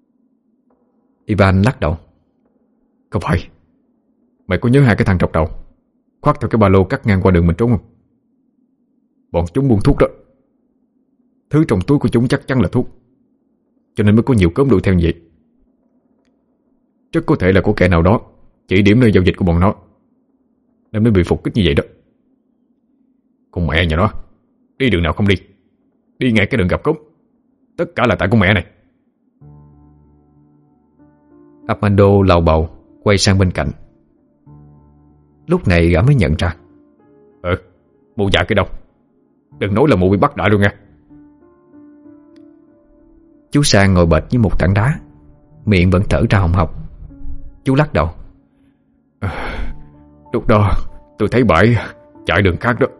Ivan lắc đầu. Không phải. Mày có nhớ hai cái thằng trọc đầu khoác theo cái ba lô cắt ngang qua đường mình trốn không? Bọn chúng buôn thuốc đó. Thứ trong túi của chúng chắc chắn là thuốc, cho nên mới có nhiều cớm đuổi theo như vậy. Rất có thể là của kẻ nào đó chỉ điểm nơi giao dịch của bọn nó. nên mới bị phục kích như vậy đó. Con mẹ nhà nó, đi đường nào không đi, đi ngay cái đường gặp cống. Tất cả là tại con mẹ này. Armando lầu bầu quay sang bên cạnh. Lúc này gã mới nhận ra. Ờ, mụ già cái đâu, đừng nói là mụ bị bắt lại luôn nha. Chú Sang ngồi bệt như một tảng đá, miệng vẫn thở ra hồng hộc. Chú lắc đầu. À, lúc đó tôi thấy bãi chạy đường khác đó.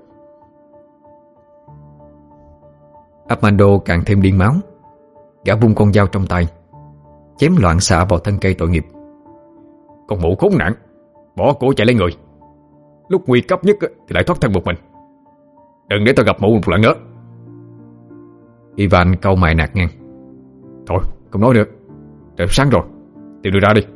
Armando càng thêm điên máu. Gã vung con dao trong tay, chém loạn xạ vào thân cây tội nghiệp. Con mụ khốn nạn, bỏ cổ chạy lấy người, lúc nguy cấp nhất thì lại thoát thân một mình. Đừng để tôi gặp mụ một lần nữa. Ivan cau mày nạt ngang. Thôi không nói nữa, trời sáng rồi, tìm đường ra đi.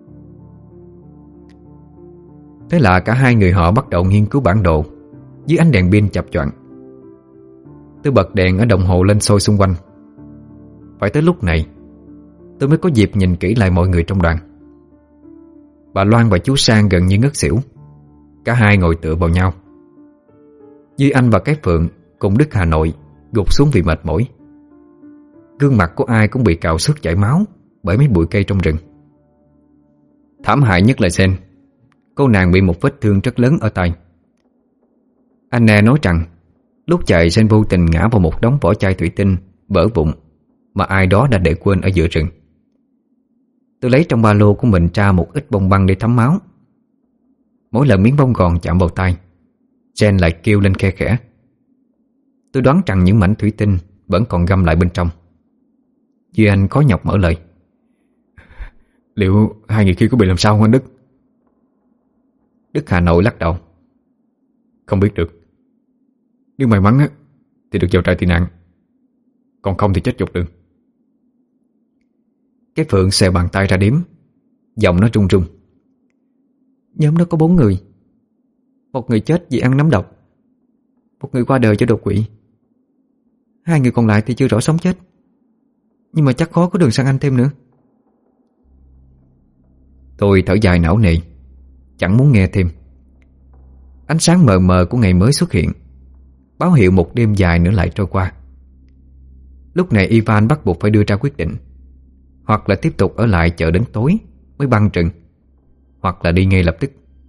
Thế là cả hai người họ bắt đầu nghiên cứu bản đồ dưới ánh đèn pin chập choạng. Tôi bật đèn ở đồng hồ lên soi xung quanh. Phải tới lúc này tôi mới có dịp nhìn kỹ lại mọi người trong đoàn. Bà Loan và chú Sang gần như ngất xỉu. Cả hai ngồi tựa vào nhau. Duy Anh và cái Phượng cùng Đức Hà Nội gục xuống vì mệt mỏi. Gương mặt của ai cũng bị cào xước chảy máu bởi mấy bụi cây trong rừng. Thảm hại nhất là Sen. Cô nàng bị một vết thương rất lớn ở tay. Anna nói rằng lúc chạy Sen vô tình ngã vào một đống vỏ chai thủy tinh vỡ vụn mà ai đó đã để quên ở giữa rừng. Tôi lấy trong ba lô của mình ra một ít bông băng để thấm máu. Mỗi lần miếng bông gòn chạm vào tay, Sen lại kêu lên khe khẽ. Tôi đoán rằng những mảnh thủy tinh vẫn còn găm lại bên trong. Duy Anh khó nhọc mở lời. Liệu hai người kia có bị làm sao không anh Đức? Đức Hà Nội lắc đầu. Không biết được. Nếu may mắn á, thì được vào trại tị nạn, còn không thì chết dọc đường. Cái Phượng xòe bàn tay ra đếm. Giọng nó run run. Nhóm nó có bốn người. Một người chết vì ăn nấm độc, một người qua đời do đột quỵ, hai người còn lại thì chưa rõ sống chết. Nhưng mà chắc khó có đường sang Anh thêm nữa. Tôi thở dài não nề, chẳng muốn nghe thêm. Ánh sáng mờ mờ của ngày mới xuất hiện, báo hiệu một đêm dài nữa lại trôi qua. Lúc này Ivan bắt buộc phải đưa ra quyết định. Hoặc là tiếp tục ở lại chờ đến tối mới băng rừng, hoặc là đi ngay lập tức.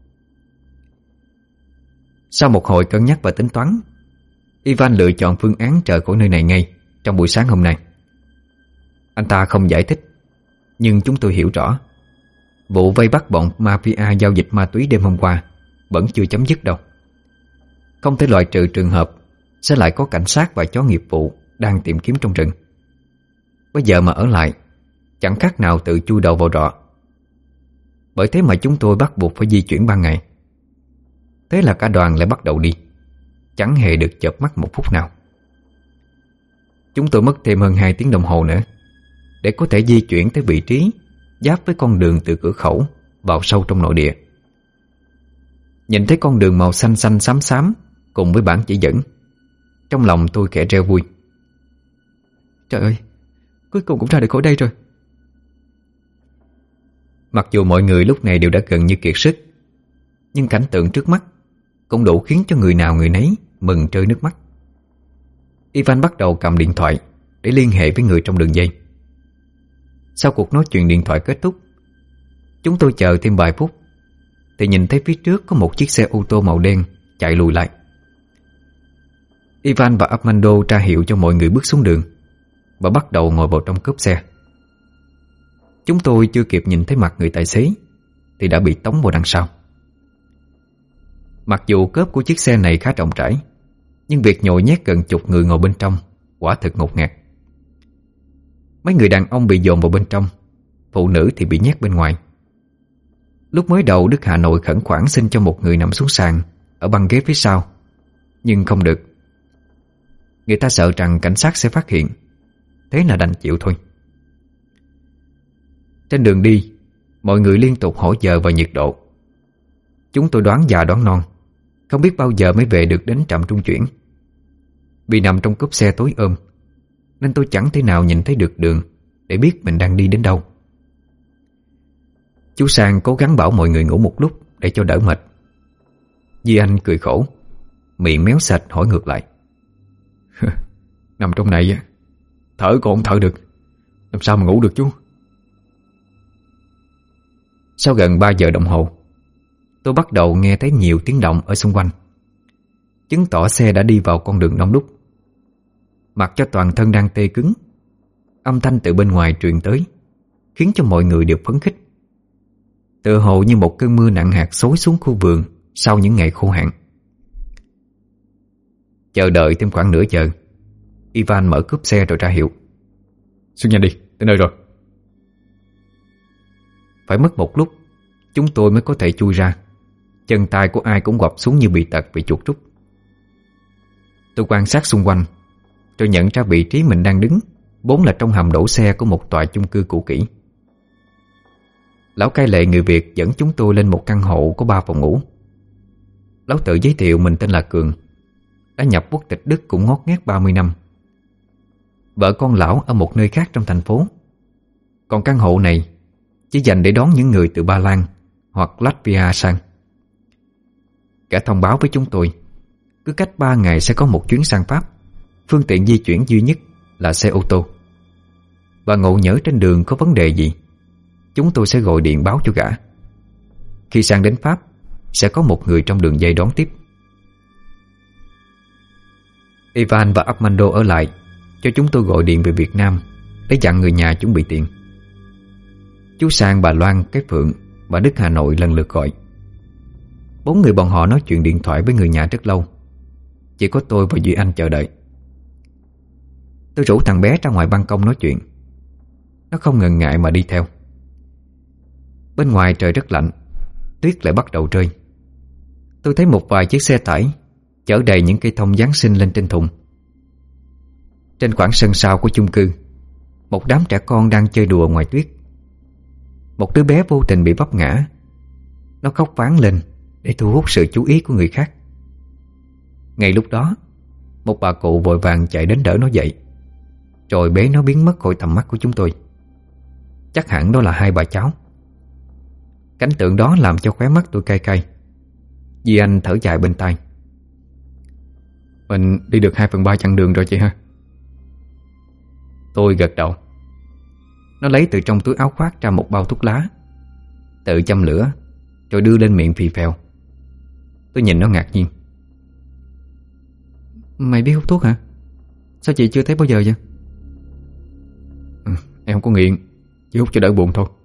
Sau một hồi cân nhắc và tính toán, Ivan lựa chọn phương án rời khỏi nơi này ngay trong buổi sáng hôm nay. Anh ta không giải thích, nhưng chúng tôi hiểu rõ. Vụ vây bắt bọn mafia giao dịch ma túy đêm hôm qua vẫn chưa chấm dứt đâu. Không thể loại trừ trường hợp sẽ lại có cảnh sát và chó nghiệp vụ đang tìm kiếm trong rừng. Bây giờ mà ở lại chẳng khác nào tự chui đầu vào rọ. Bởi thế mà chúng tôi bắt buộc phải di chuyển ban ngày. Thế là cả đoàn lại bắt đầu đi, chẳng hề được chợp mắt một phút nào. Chúng tôi mất thêm hơn hai tiếng đồng hồ nữa để có thể di chuyển tới vị trí giáp với con đường từ cửa khẩu vào sâu trong nội địa. Nhìn thấy con đường màu xanh xanh xám xám cùng với bản chỉ dẫn, trong lòng tôi khẽ reo vui. Trời ơi, cuối cùng cũng ra được khỏi đây rồi. Mặc dù mọi người lúc này đều đã gần như kiệt sức, nhưng cảnh tượng trước mắt cũng đủ khiến cho người nào người nấy mừng rơi nước mắt. Ivan bắt đầu cầm điện thoại để liên hệ với người trong đường dây. Sau cuộc nói chuyện điện thoại kết thúc, chúng tôi chờ thêm vài phút thì nhìn thấy phía trước có một chiếc xe ô tô màu đen chạy lùi lại. Ivan và Armando ra hiệu cho mọi người bước xuống đường và bắt đầu ngồi vào trong cốp xe. Chúng tôi chưa kịp nhìn thấy mặt người tài xế thì đã bị tống vào đằng sau. Mặc dù cốp của chiếc xe này khá rộng rãi, nhưng việc nhồi nhét gần chục người ngồi bên trong quả thực ngột ngạt. Mấy người đàn ông bị dồn vào bên trong, phụ nữ thì bị nhét bên ngoài. Lúc mới đầu Đức Hà Nội khẩn khoản xin cho một người nằm xuống sàn ở băng ghế phía sau, nhưng không được. Người ta sợ rằng cảnh sát sẽ phát hiện, thế là đành chịu thôi. Trên đường đi, mọi người liên tục hỏi giờ và nhiệt độ. Chúng tôi đoán già đoán non, không biết bao giờ mới về được đến trạm trung chuyển. Vì nằm trong cốp xe tối ôm, nên tôi chẳng thể nào nhìn thấy được đường để biết mình đang đi đến đâu. Chú Sang cố gắng bảo mọi người ngủ một lúc để cho đỡ mệt. Duy Anh cười khổ, miệng méo sạch hỏi ngược lại. Nằm trong này thở còn không thở được, làm sao mà ngủ được chú? Sau gần ba giờ đồng hồ, tôi bắt đầu nghe thấy nhiều tiếng động ở xung quanh, chứng tỏ xe đã đi vào con đường đông đúc. Mặc cho toàn thân đang tê cứng, âm thanh từ bên ngoài truyền tới khiến cho mọi người đều phấn khích, tựa hồ như một cơn mưa nặng hạt xối xuống khu vườn sau những ngày khô hạn. Chờ đợi thêm khoảng nửa giờ, Ivan mở cốp xe rồi ra hiệu. Xuống nhanh đi, tới nơi rồi. Phải mất một lúc chúng tôi mới có thể chui ra. Chân tay của ai cũng quặp xuống như bị tật bị chuột rút. Tôi quan sát xung quanh rồi nhận ra vị trí mình đang đứng vốn là trong hầm đổ xe của một tòa chung cư cũ kỹ. Lão cai lệ người Việt dẫn chúng tôi lên một căn hộ có ba phòng ngủ. Lão tự giới thiệu mình tên là Cường, đã nhập quốc tịch Đức cũng ngót nghét ba mươi năm. Vợ con lão ở một nơi khác trong thành phố. Còn căn hộ này chỉ dành để đón những người từ Ba Lan hoặc Latvia sang. Cả thông báo với chúng tôi cứ cách ba ngày sẽ có một chuyến sang Pháp. Phương tiện di chuyển duy nhất là xe ô tô. Và ngộ nhỡ trên đường có vấn đề gì, chúng tôi sẽ gọi điện báo cho gã. Khi sang đến Pháp sẽ có một người trong đường dây đón tiếp. Ivan và Armando ở lại cho chúng tôi gọi điện về Việt Nam để dặn người nhà chuẩn bị tiền. Chú Sang, bà Loan, cái Phượng và Đức Hà Nội lần lượt gọi. Bốn người bọn họ nói chuyện điện thoại với người nhà rất lâu. Chỉ có tôi và Duy Anh chờ đợi. Tôi rủ thằng bé ra ngoài ban công nói chuyện. Nó không ngần ngại mà đi theo. Bên ngoài trời rất lạnh, tuyết lại bắt đầu rơi. Tôi thấy một vài chiếc xe tải chở đầy những cây thông Giáng sinh lên trên thùng. Trên khoảng sân sau của chung cư, một đám trẻ con đang chơi đùa ngoài tuyết. Một đứa bé vô tình bị vấp ngã. Nó khóc váng lên để thu hút sự chú ý của người khác. Ngay lúc đó, một bà cụ vội vàng chạy đến đỡ nó dậy, rồi bế nó biến mất khỏi tầm mắt của chúng tôi. Chắc hẳn đó là hai bà cháu. Cảnh tượng đó làm cho khóe mắt tôi cay cay. Duy Anh thở dài bên tai. Mình đi được hai phần ba chặng đường rồi chị ha? Tôi gật đầu. Nó lấy từ trong túi áo khoác ra một bao thuốc lá, tự châm lửa rồi đưa lên miệng phì phèo. Tôi nhìn nó ngạc nhiên. Mày biết hút thuốc hả? Sao chị chưa thấy bao giờ vậy? Ừ, em không có nghiện, chỉ hút cho đỡ buồn thôi.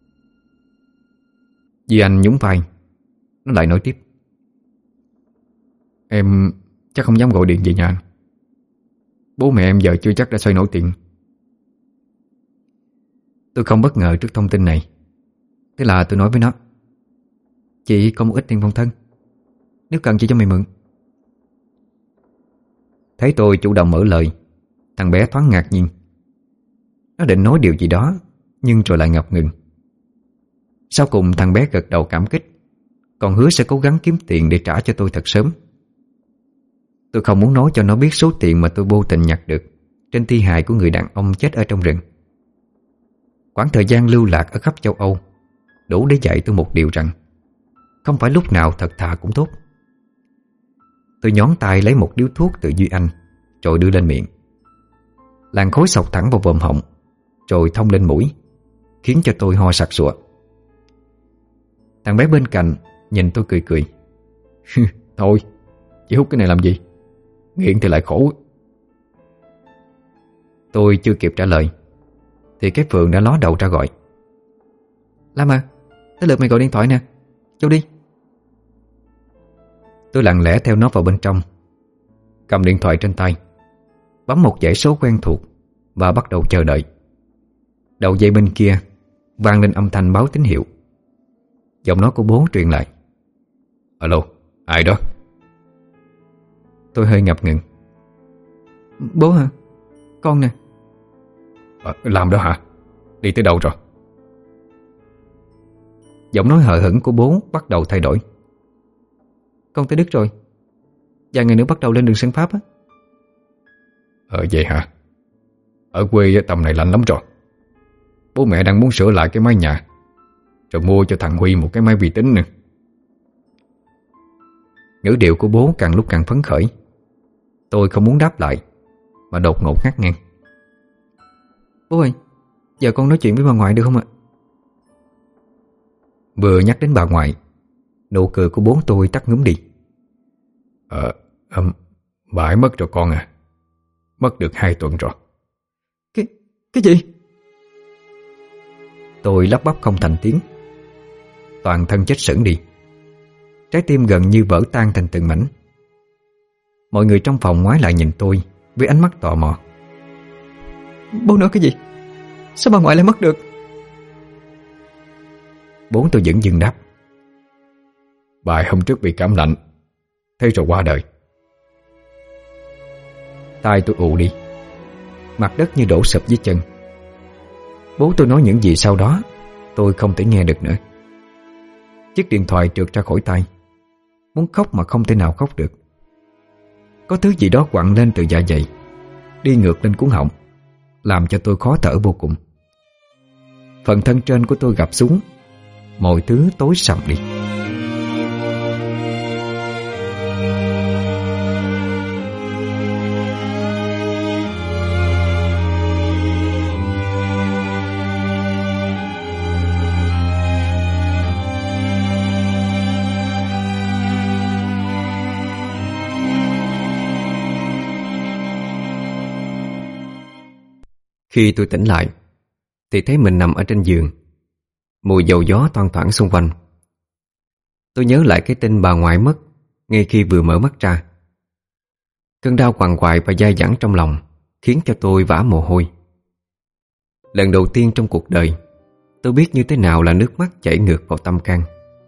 Duy Anh nhún vai. Nó lại nói tiếp. Em chắc không dám gọi điện về nhà anh. Bố mẹ em giờ chưa chắc đã xoay nổi tiền. Tôi không bất ngờ trước thông tin này. Thế là tôi nói với nó. Chị có một ít tiền phòng thân, nếu cần chị cho mày mượn. Thấy tôi chủ động mở lời, thằng bé thoáng ngạc nhiên. Nó định nói điều gì đó, nhưng rồi lại ngập ngừng. Sau cùng thằng bé gật đầu cảm kích, còn hứa sẽ cố gắng kiếm tiền để trả cho tôi thật sớm. Tôi không muốn nói cho nó biết số tiền mà tôi vô tình nhặt được trên thi hài của người đàn ông chết ở trong rừng. Quãng thời gian lưu lạc ở khắp châu Âu đủ để dạy tôi một điều rằng không phải lúc nào thật thà cũng tốt. Tôi nhón tay lấy một điếu thuốc từ Duy Anh, rồi đưa lên miệng. Làn khói xộc thẳng vào vòm họng, rồi thông lên mũi, khiến cho tôi ho sặc sụa. Thằng bé bên cạnh nhìn tôi cười cười. Thôi, chỉ hút cái này làm gì? Nghiện thì lại khổ. Tôi chưa kịp trả lời thì cái Phượng đã ló đầu ra gọi. Lam à, tới lượt mày gọi điện thoại nè, vô đi. Tôi lặng lẽ theo nó vào bên trong, cầm điện thoại trên tay, bấm một dãy số quen thuộc và bắt đầu chờ đợi. Đầu dây bên kia vang lên âm thanh báo tín hiệu. Giọng nói của bố truyền lại. Alo, ai đó? Tôi hơi ngập ngừng. Bố hả? Con nè. À, làm đó hả? Đi tới đâu rồi? Giọng nói hờ hững của bố bắt đầu thay đổi. Con tới Đức rồi, vài ngày nữa bắt đầu lên đường sang Pháp á. Ờ vậy hả? Ở quê tầm này lạnh lắm rồi. Bố mẹ đang muốn sửa lại cái mái nhà, rồi mua cho thằng Huy một cái máy vi tính nữa. Ngữ điệu của bố càng lúc càng phấn khởi. Tôi không muốn đáp lại mà đột ngột ngắt ngang. Bố ơi, giờ con nói chuyện với bà ngoại được không ạ? Vừa nhắc đến bà ngoại, nụ cười của bố tôi tắt ngúm đi. Ờ, um, bà ấy mất rồi con à. Mất được hai tuần rồi. Cái, cái gì? Tôi lắp bắp không thành tiếng. Toàn thân chết sững đi. Trái tim gần như vỡ tan thành từng mảnh. Mọi người trong phòng ngoái lại nhìn tôi với ánh mắt tò mò. Bố nói cái gì? Sao bà ngoại lại mất được? Bố tôi dửng dưng đáp. Bà ấy hôm trước bị cảm lạnh, thế rồi qua đời. Tai tôi ù đi. Mặt đất như đổ sụp dưới chân. Bố tôi nói những gì sau đó tôi không thể nghe được nữa. Chiếc điện thoại trượt ra khỏi tay. Muốn khóc mà không thể nào khóc được. Có thứ gì đó quặn lên từ dạ dày, đi ngược lên cuống họng, làm cho tôi khó thở vô cùng. Phần thân trên của tôi gập xuống. Mọi thứ tối sầm đi. Khi tôi tỉnh lại thì thấy mình nằm ở trên giường. Mùi dầu gió thoang thoảng xung quanh. Tôi nhớ lại cái tin bà ngoại mất ngay khi vừa mở mắt ra. Cơn đau quằn quại và dai dẳng trong lòng khiến cho tôi vã mồ hôi. Lần đầu tiên trong cuộc đời tôi biết như thế nào là nước mắt chảy ngược vào tâm can.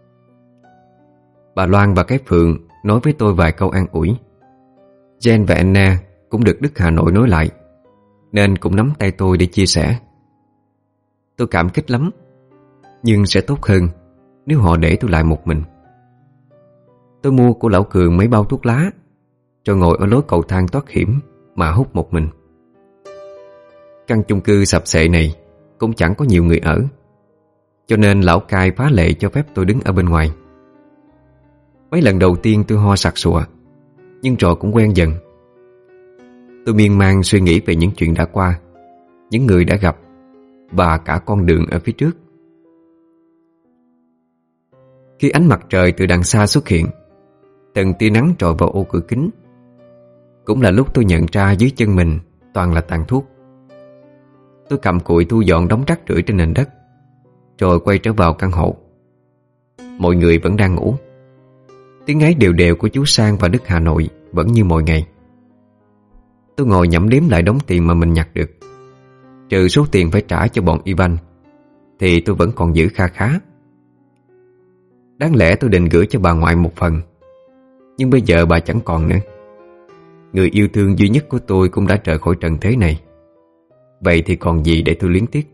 Bà Loan và cái Phượng nói với tôi vài câu an ủi. Jen và Anna cũng được Đức Hà Nội nói lại, nên cũng nắm tay tôi để chia sẻ. Tôi cảm kích lắm, nhưng sẽ tốt hơn nếu họ để tôi lại một mình. Tôi mua của lão Cường mấy bao thuốc lá, rồi ngồi ở lối cầu thang thoát hiểm mà hút một mình. Căn chung cư sập xệ này cũng chẳng có nhiều người ở, cho nên lão cai phá lệ cho phép tôi đứng ở bên ngoài. Mấy lần đầu tiên tôi ho sặc sụa, nhưng rồi cũng quen dần. Tôi miên man suy nghĩ về những chuyện đã qua, những người đã gặp, và cả con đường ở phía trước. Khi ánh mặt trời từ đằng xa xuất hiện, từng tia nắng trội vào ô cửa kính, cũng là lúc tôi nhận ra dưới chân mình toàn là tàn thuốc. Tôi cầm cụi thu dọn đống rác rưởi trên nền đất, rồi quay trở vào căn hộ. Mọi người vẫn đang ngủ. Tiếng ngáy đều đều của chú Sang và Đức Hà Nội vẫn như mọi ngày. Tôi ngồi nhẩm đếm lại đống tiền mà mình nhặt được. Trừ số tiền phải trả cho bọn Ivan thì tôi vẫn còn giữ kha khá. Đáng lẽ tôi định gửi cho bà ngoại một phần, nhưng bây giờ bà chẳng còn nữa. Người yêu thương duy nhất của tôi cũng đã rời khỏi trần thế này. Vậy thì còn gì để tôi luyến tiếc.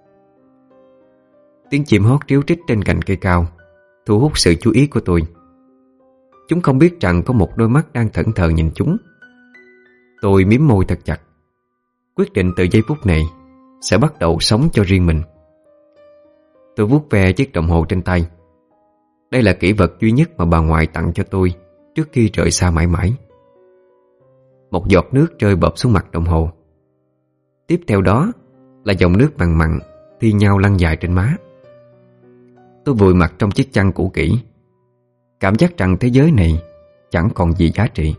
Tiếng chim hót ríu rít trên cành cây cao thu hút sự chú ý của tôi. Chúng không biết rằng có một đôi mắt đang thẫn thờ nhìn chúng. Tôi mím môi thật chặt, quyết định từ giây phút này sẽ bắt đầu sống cho riêng mình. Tôi vuốt ve chiếc đồng hồ trên tay. Đây là kỷ vật duy nhất mà bà ngoại tặng cho tôi trước khi rời xa mãi mãi. Một giọt nước rơi bọp xuống mặt đồng hồ. Tiếp theo đó là dòng nước mặn mặn thi nhau lăn dài trên má. Tôi vùi mặt trong chiếc chăn cũ kỹ, cảm giác rằng thế giới này chẳng còn gì giá trị.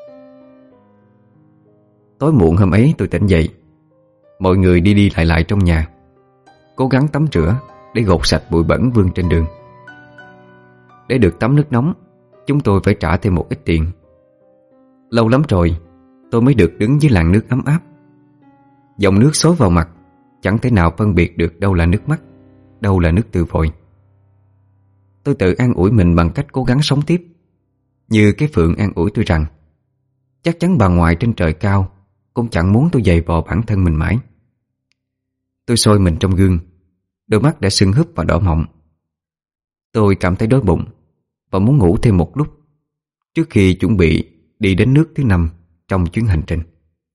Tối muộn hôm ấy tôi tỉnh dậy. Mọi người đi đi lại lại trong nhà, cố gắng tắm rửa để gột sạch bụi bẩn vương trên đường. Để được tắm nước nóng, chúng tôi phải trả thêm một ít tiền. Lâu lắm rồi tôi mới được đứng dưới làn nước ấm áp. Dòng nước xối vào mặt, chẳng thể nào phân biệt được đâu là nước mắt, đâu là nước từ phổi. Tôi tự an ủi mình bằng cách cố gắng sống tiếp, như cái Phượng an ủi tôi rằng chắc chắn bà ngoại trên trời cao cũng chẳng muốn tôi giày vò bản thân mình mãi. Tôi soi mình trong gương, đôi mắt đã sưng húp và đỏ mọng. Tôi cảm thấy đói bụng và muốn ngủ thêm một lúc trước khi chuẩn bị đi đến nước thứ năm trong chuyến hành trình.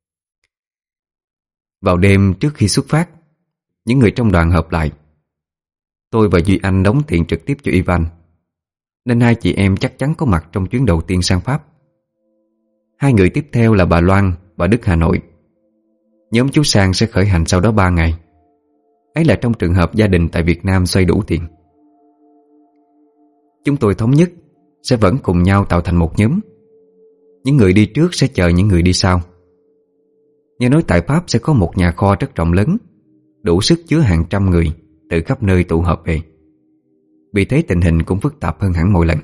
Vào đêm trước khi xuất phát, những người trong đoàn họp lại. Tôi và Duy Anh đóng tiền trực tiếp cho Ivan, nên hai chị em chắc chắn có mặt trong chuyến đầu tiên sang Pháp. Hai người tiếp theo là bà Loan và Đức Hà Nội. Nhóm chú Sang sẽ khởi hành sau đó ba ngày. Ấy là trong trường hợp gia đình tại Việt Nam xoay đủ tiền. Chúng tôi thống nhất sẽ vẫn cùng nhau tạo thành một nhóm. Những người đi trước sẽ chờ những người đi sau. Nghe nói tại Pháp sẽ có một nhà kho rất rộng lớn, đủ sức chứa hàng trăm người từ khắp nơi tụ họp về. Vì thế tình hình cũng phức tạp hơn hẳn mọi lần.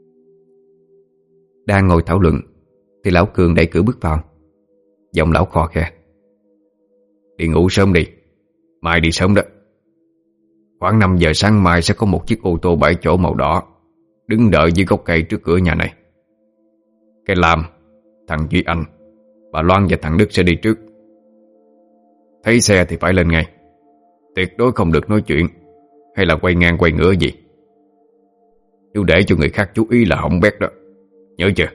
Đang ngồi thảo luận thì lão Cường đẩy cửa bước vào. Giọng lão khò khè: "Đi ngủ sớm đi, mai đi sớm đó. Khoảng năm giờ sáng mai sẽ có một chiếc ô tô bảy chỗ màu đỏ đứng đợi dưới gốc cây trước cửa nhà này. Cái Lam, thằng Duy Anh, bà Loan và thằng Đức sẽ đi trước. Thấy xe thì phải lên ngay. Tuyệt đối không được nói chuyện hay là quay ngang quay ngửa gì. Nếu để cho người khác chú ý là hỏng bét đó, nhớ chưa?"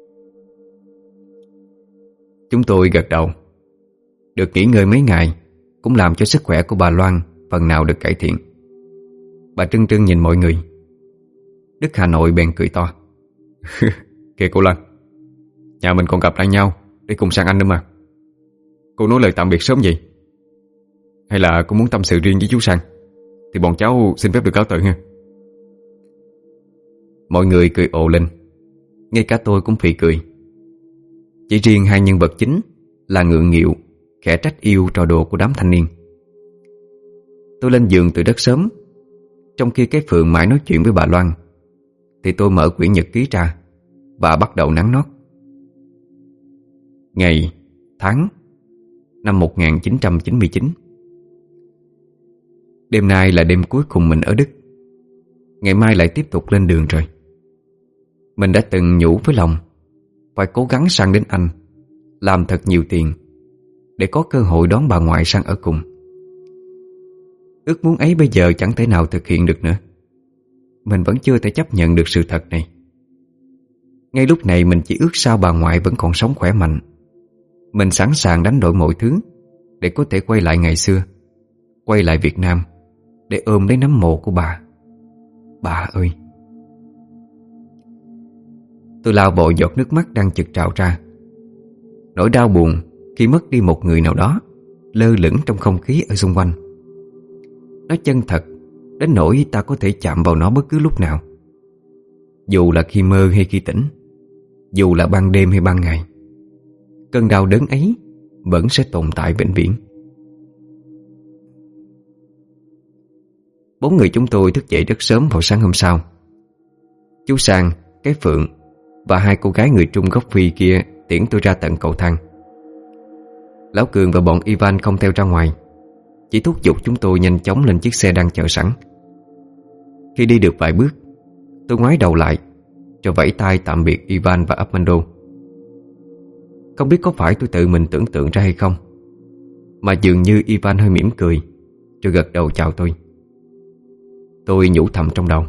Chúng tôi gật đầu. Được nghỉ ngơi mấy ngày cũng làm cho sức khỏe của bà Loan phần nào được cải thiện. Bà trưng trưng nhìn mọi người. Đức Hà Nội bèn cười to: "Kìa cô Loan, nhà mình còn gặp lại nhau để cùng sang Anh nữa mà. Cô nói lời tạm biệt sớm vậy? Hay là cô muốn tâm sự riêng với chú Sang thì bọn cháu xin phép được cáo từ ha?" Mọi người cười ồ lên. Ngay cả tôi cũng phì cười. Chỉ riêng hai nhân vật chính là ngượng nghịu, khẽ trách yêu trò đùa của đám thanh niên. Tôi lên giường từ rất sớm. Trong khi cái Phượng mãi nói chuyện với bà Loan thì tôi mở quyển nhật ký ra và bắt đầu nắn nót. Ngày, tháng, năm một nghìn chín trăm chín mươi chín. Đêm nay là đêm cuối cùng mình ở Đức. Ngày mai lại tiếp tục lên đường rồi. Mình đã từng nhủ với lòng phải cố gắng sang đến Anh, làm thật nhiều tiền để có cơ hội đón bà ngoại sang ở cùng. Ước muốn ấy bây giờ chẳng thể nào thực hiện được nữa. Mình vẫn chưa thể chấp nhận được sự thật này. Ngay lúc này mình chỉ ước sao bà ngoại vẫn còn sống khỏe mạnh. Mình sẵn sàng đánh đổi mọi thứ để có thể quay lại ngày xưa, quay lại Việt Nam để ôm lấy nấm mộ của bà. Bà ơi! Tôi lau bộ giọt nước mắt đang chực trào ra. Nỗi đau buồn khi mất đi một người nào đó lơ lửng trong không khí ở xung quanh. Nó chân thật đến nỗi ta có thể chạm vào nó bất cứ lúc nào. Dù là khi mơ hay khi tỉnh, dù là ban đêm hay ban ngày, cơn đau đớn ấy vẫn sẽ tồn tại vĩnh viễn. Bốn người chúng tôi thức dậy rất sớm vào sáng hôm sau. Chú Sang, cái Phượng và hai cô gái người Trung gốc Phi kia tiễn tôi ra tận cầu thang. Lão Cường và bọn Ivan không theo ra ngoài, chỉ thúc giục chúng tôi nhanh chóng lên chiếc xe đang chờ sẵn. Khi đi được vài bước, tôi ngoái đầu lại rồi vẫy tay tạm biệt Ivan và Armando. Không biết có phải tôi tự mình tưởng tượng ra hay không, mà dường như Ivan hơi mỉm cười rồi gật đầu chào tôi. Tôi nhủ thầm trong đầu: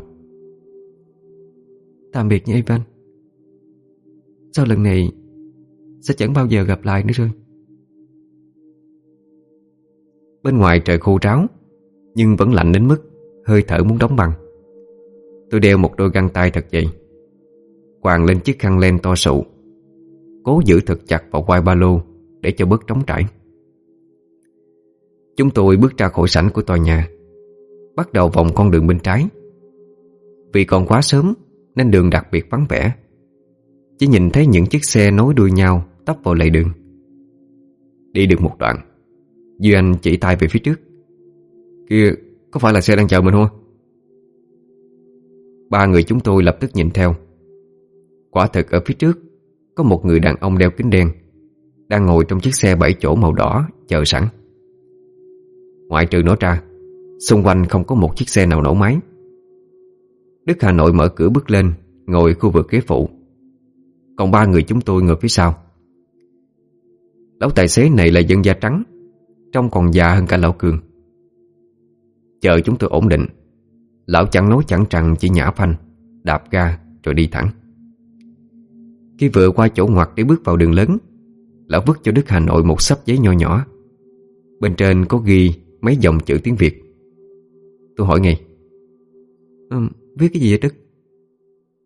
"Tạm biệt nha Ivan. Sau lần này sẽ chẳng bao giờ gặp lại nữa rồi." Bên ngoài trời khô ráo, nhưng vẫn lạnh đến mức hơi thở muốn đóng băng. Tôi đeo một đôi găng tay thật dày, quàng lên chiếc khăn len to sụ, cố giữ thật chặt vào quai ba lô để cho bớt trống trải. Chúng tôi bước ra khỏi sảnh của tòa nhà, bắt đầu vòng con đường bên trái. Vì còn quá sớm nên đường đặc biệt vắng vẻ, chỉ nhìn thấy những chiếc xe nối đuôi nhau tấp vào lề đường. Đi được một đoạn, Duy Anh chỉ tay về phía trước: "Kia, có phải là xe đang chờ mình không?" Ba người chúng tôi lập tức nhìn theo. Quả thực ở phía trước có một người đàn ông đeo kính đen đang ngồi trong chiếc xe bảy chỗ màu đỏ chờ sẵn. Ngoại trừ nó ra, xung quanh không có một chiếc xe nào nổ máy. Đức Hà Nội mở cửa bước lên, ngồi khu vực ghế phụ. Còn ba người chúng tôi ngồi phía sau. Lão tài xế này là dân da trắng, trông còn già hơn cả lão Cường. Chờ chúng tôi ổn định, lão chẳng nói chẳng rằng chỉ nhả phanh, đạp ga rồi đi thẳng. Khi vừa qua chỗ ngoặt để bước vào đường lớn, lão vứt cho Đức Hà Nội một xấp giấy nho nhỏ. Bên trên có ghi mấy dòng chữ tiếng Việt. Tôi hỏi ngay: ừ, "Viết cái gì vậy Đức?"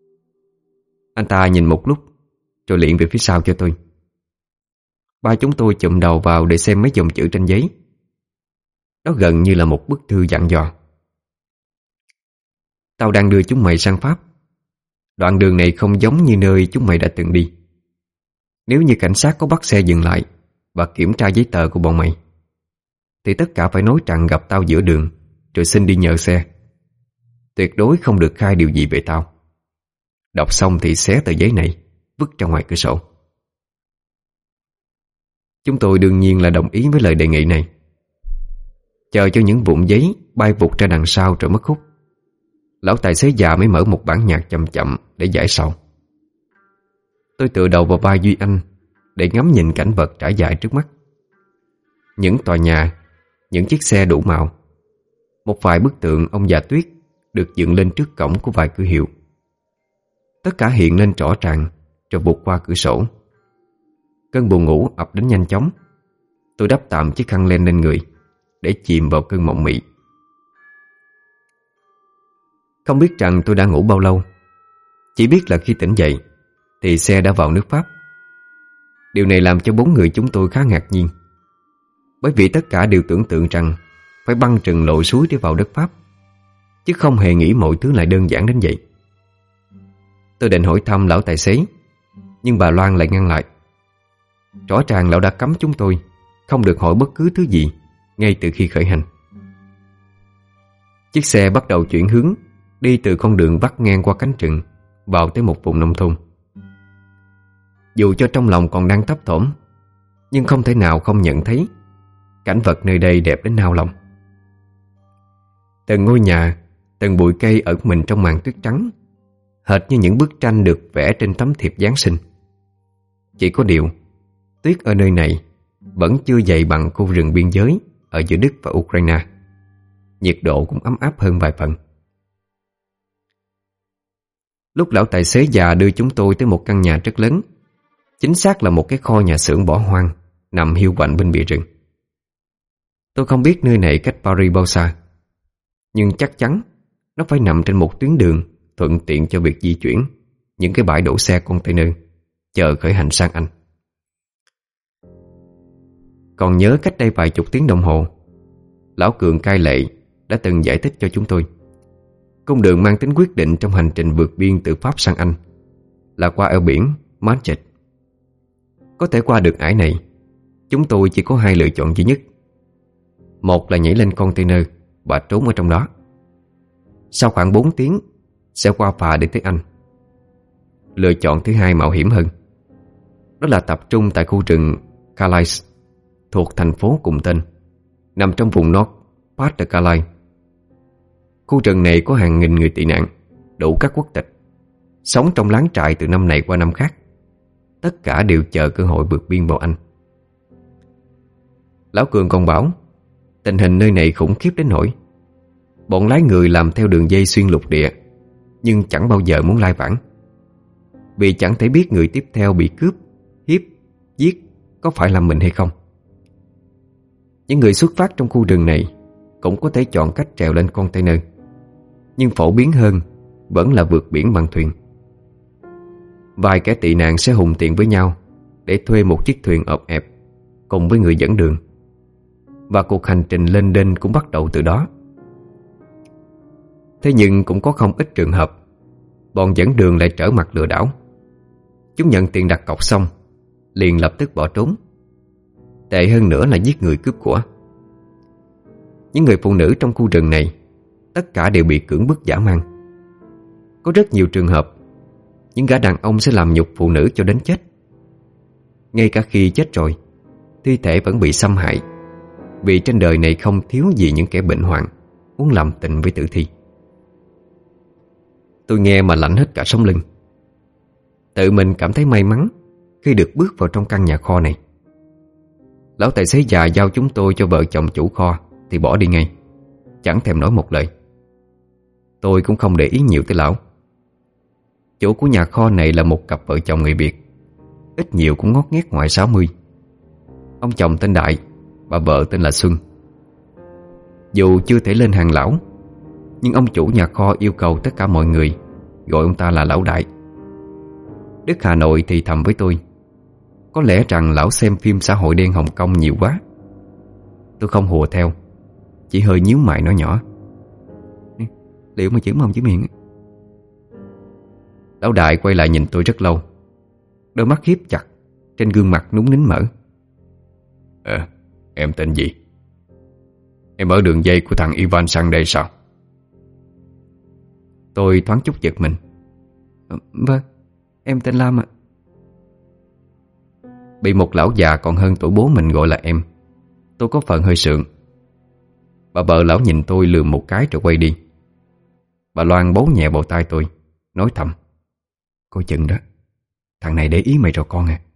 Anh ta nhìn một lúc rồi liền về phía sau cho tôi. Ba chúng tôi chụm đầu vào để xem mấy dòng chữ trên giấy. Đó gần như là một bức thư dặn dò. Tao đang đưa chúng mày sang Pháp. Đoạn đường này không giống như nơi chúng mày đã từng đi. Nếu như cảnh sát có bắt xe dừng lại và kiểm tra giấy tờ của bọn mày, thì tất cả phải nói rằng gặp tao giữa đường rồi xin đi nhờ xe. Tuyệt đối không được khai điều gì về tao. Đọc xong thì xé tờ giấy này vứt ra ngoài cửa sổ. Chúng tôi đương nhiên là đồng ý với lời đề nghị này. Chờ cho những vụn giấy bay vụt ra đằng sau rồi mất hút, lão tài xế già mới mở một bản nhạc chậm chậm để giải sầu. Tôi tựa đầu vào vai Duy Anh để ngắm nhìn cảnh vật trải dài trước mắt. Những tòa nhà, những chiếc xe đủ màu, một vài bức tượng ông già Tuyết được dựng lên trước cổng của vài cửa hiệu. Tất cả hiện lên rõ ràng rồi vụt qua cửa sổ. Cơn buồn ngủ ập đến nhanh chóng. Tôi đắp tạm chiếc khăn len lên người để chìm vào cơn mộng mị. Không biết rằng tôi đã ngủ bao lâu. Chỉ biết là khi tỉnh dậy thì xe đã vào nước Pháp. Điều này làm cho bốn người chúng tôi khá ngạc nhiên, bởi vì tất cả đều tưởng tượng rằng phải băng trần lội suối để vào đất Pháp, chứ không hề nghĩ mọi thứ lại đơn giản đến vậy. Tôi định hỏi thăm lão tài xế, nhưng bà Loan lại ngăn lại. Rõ ràng lão đã cấm chúng tôi không được hỏi bất cứ thứ gì ngay từ khi khởi hành. Chiếc xe bắt đầu chuyển hướng, đi từ con đường vắt ngang qua cánh rừng vào tới một vùng nông thôn. Dù cho trong lòng còn đang thấp thỏm, nhưng không thể nào không nhận thấy cảnh vật nơi đây đẹp đến nao lòng. Từng ngôi nhà, từng bụi cây ẩn mình trong màn tuyết trắng, hệt như những bức tranh được vẽ trên tấm thiệp Giáng sinh. Chỉ có điều, tuyết ở nơi này vẫn chưa dày bằng khu rừng biên giới ở giữa Đức và Ukraine. Nhiệt độ cũng ấm áp hơn vài phần. Lúc lão tài xế già đưa chúng tôi tới một căn nhà rất lớn, chính xác là một cái kho nhà xưởng bỏ hoang nằm hiu quạnh bên bìa rừng. Tôi không biết nơi này cách Paris bao xa, nhưng chắc chắn nó phải nằm trên một tuyến đường thuận tiện cho việc di chuyển những cái bãi đổ xe container chờ khởi hành sang Anh. Còn nhớ cách đây vài chục tiếng đồng hồ, lão Cường cai lệ đã từng giải thích cho chúng tôi cung đường mang tính quyết định trong hành trình vượt biên từ Pháp sang Anh là qua eo biển Manchester. Có thể qua được ải này, chúng tôi chỉ có hai lựa chọn duy nhất. Một là nhảy lên container và trốn ở trong đó. Sau khoảng bốn tiếng sẽ qua phà để tới Anh. Lựa chọn thứ hai mạo hiểm hơn. Đó là tập trung tại khu rừng Calais thuộc thành phố cùng tên, nằm trong vùng North Pas de Calais. Khu rừng này có hàng nghìn người tị nạn, đủ các quốc tịch, sống trong láng trại từ năm này qua năm khác. Tất cả đều chờ cơ hội vượt biên vào Anh. Lão Cường còn bảo tình hình nơi này khủng khiếp đến nỗi bọn lái người làm theo đường dây xuyên lục địa, nhưng chẳng bao giờ muốn lai vãng, vì chẳng thể biết người tiếp theo bị cướp, hiếp, giết có phải là mình hay không. Những người xuất phát trong khu rừng này cũng có thể chọn cách trèo lên container, nhưng phổ biến hơn vẫn là vượt biển bằng thuyền. Vài kẻ tị nạn sẽ hùng tiện với nhau để thuê một chiếc thuyền ộp ẹp cùng với người dẫn đường, và cuộc hành trình lên đên cũng bắt đầu từ đó. Thế nhưng cũng có không ít trường hợp bọn dẫn đường lại trở mặt lừa đảo. Chúng nhận tiền đặt cọc xong liền lập tức bỏ trốn. Tệ hơn nữa là giết người cướp của. Những người phụ nữ trong khu rừng này tất cả đều bị cưỡng bức dã man. Có rất nhiều trường hợp những gã đàn ông sẽ làm nhục phụ nữ cho đến chết. Ngay cả khi chết rồi, thi thể vẫn bị xâm hại, vì trên đời này không thiếu gì những kẻ bệnh hoạn muốn làm tình với tử thi. Tôi nghe mà lạnh hết cả sống lưng. Tự mình cảm thấy may mắn khi được bước vào trong căn nhà kho này. Lão tài xế già giao chúng tôi cho vợ chồng chủ kho thì bỏ đi ngay, chẳng thèm nói một lời. Tôi cũng không để ý nhiều tới lão. Chủ của nhà kho này là một cặp vợ chồng người Việt, ít nhiều cũng ngót nghét ngoài sáu mươi. Ông chồng tên Đại, bà vợ tên là Xuân. Dù chưa thể lên hàng lão, nhưng ông chủ nhà kho yêu cầu tất cả mọi người gọi ông ta là lão Đại. Đức Hà Nội thì thầm với tôi, có lẽ rằng lão xem phim xã hội đen Hồng Kông nhiều quá. Tôi không hùa theo, chỉ hơi nhíu mày nói nhỏ, liệu mà chữ mồm chữ miệng. Lão Đại quay lại nhìn tôi rất lâu, đôi mắt hiếp chặt, trên gương mặt núng nín mở. Ờ, em tên gì? Em ở đường dây của thằng Ivan sang đây sao? Tôi thoáng chút giật mình. ờ, Vâng, em tên Lam ạ. Bị một lão già còn hơn tuổi bố mình gọi là em, tôi có phần hơi sượng. Bà vợ lão nhìn tôi lườm một cái rồi quay đi. Bà Loan bấu nhẹ vào tai tôi, nói thầm, coi chừng đó, thằng này để ý mày rồi con à.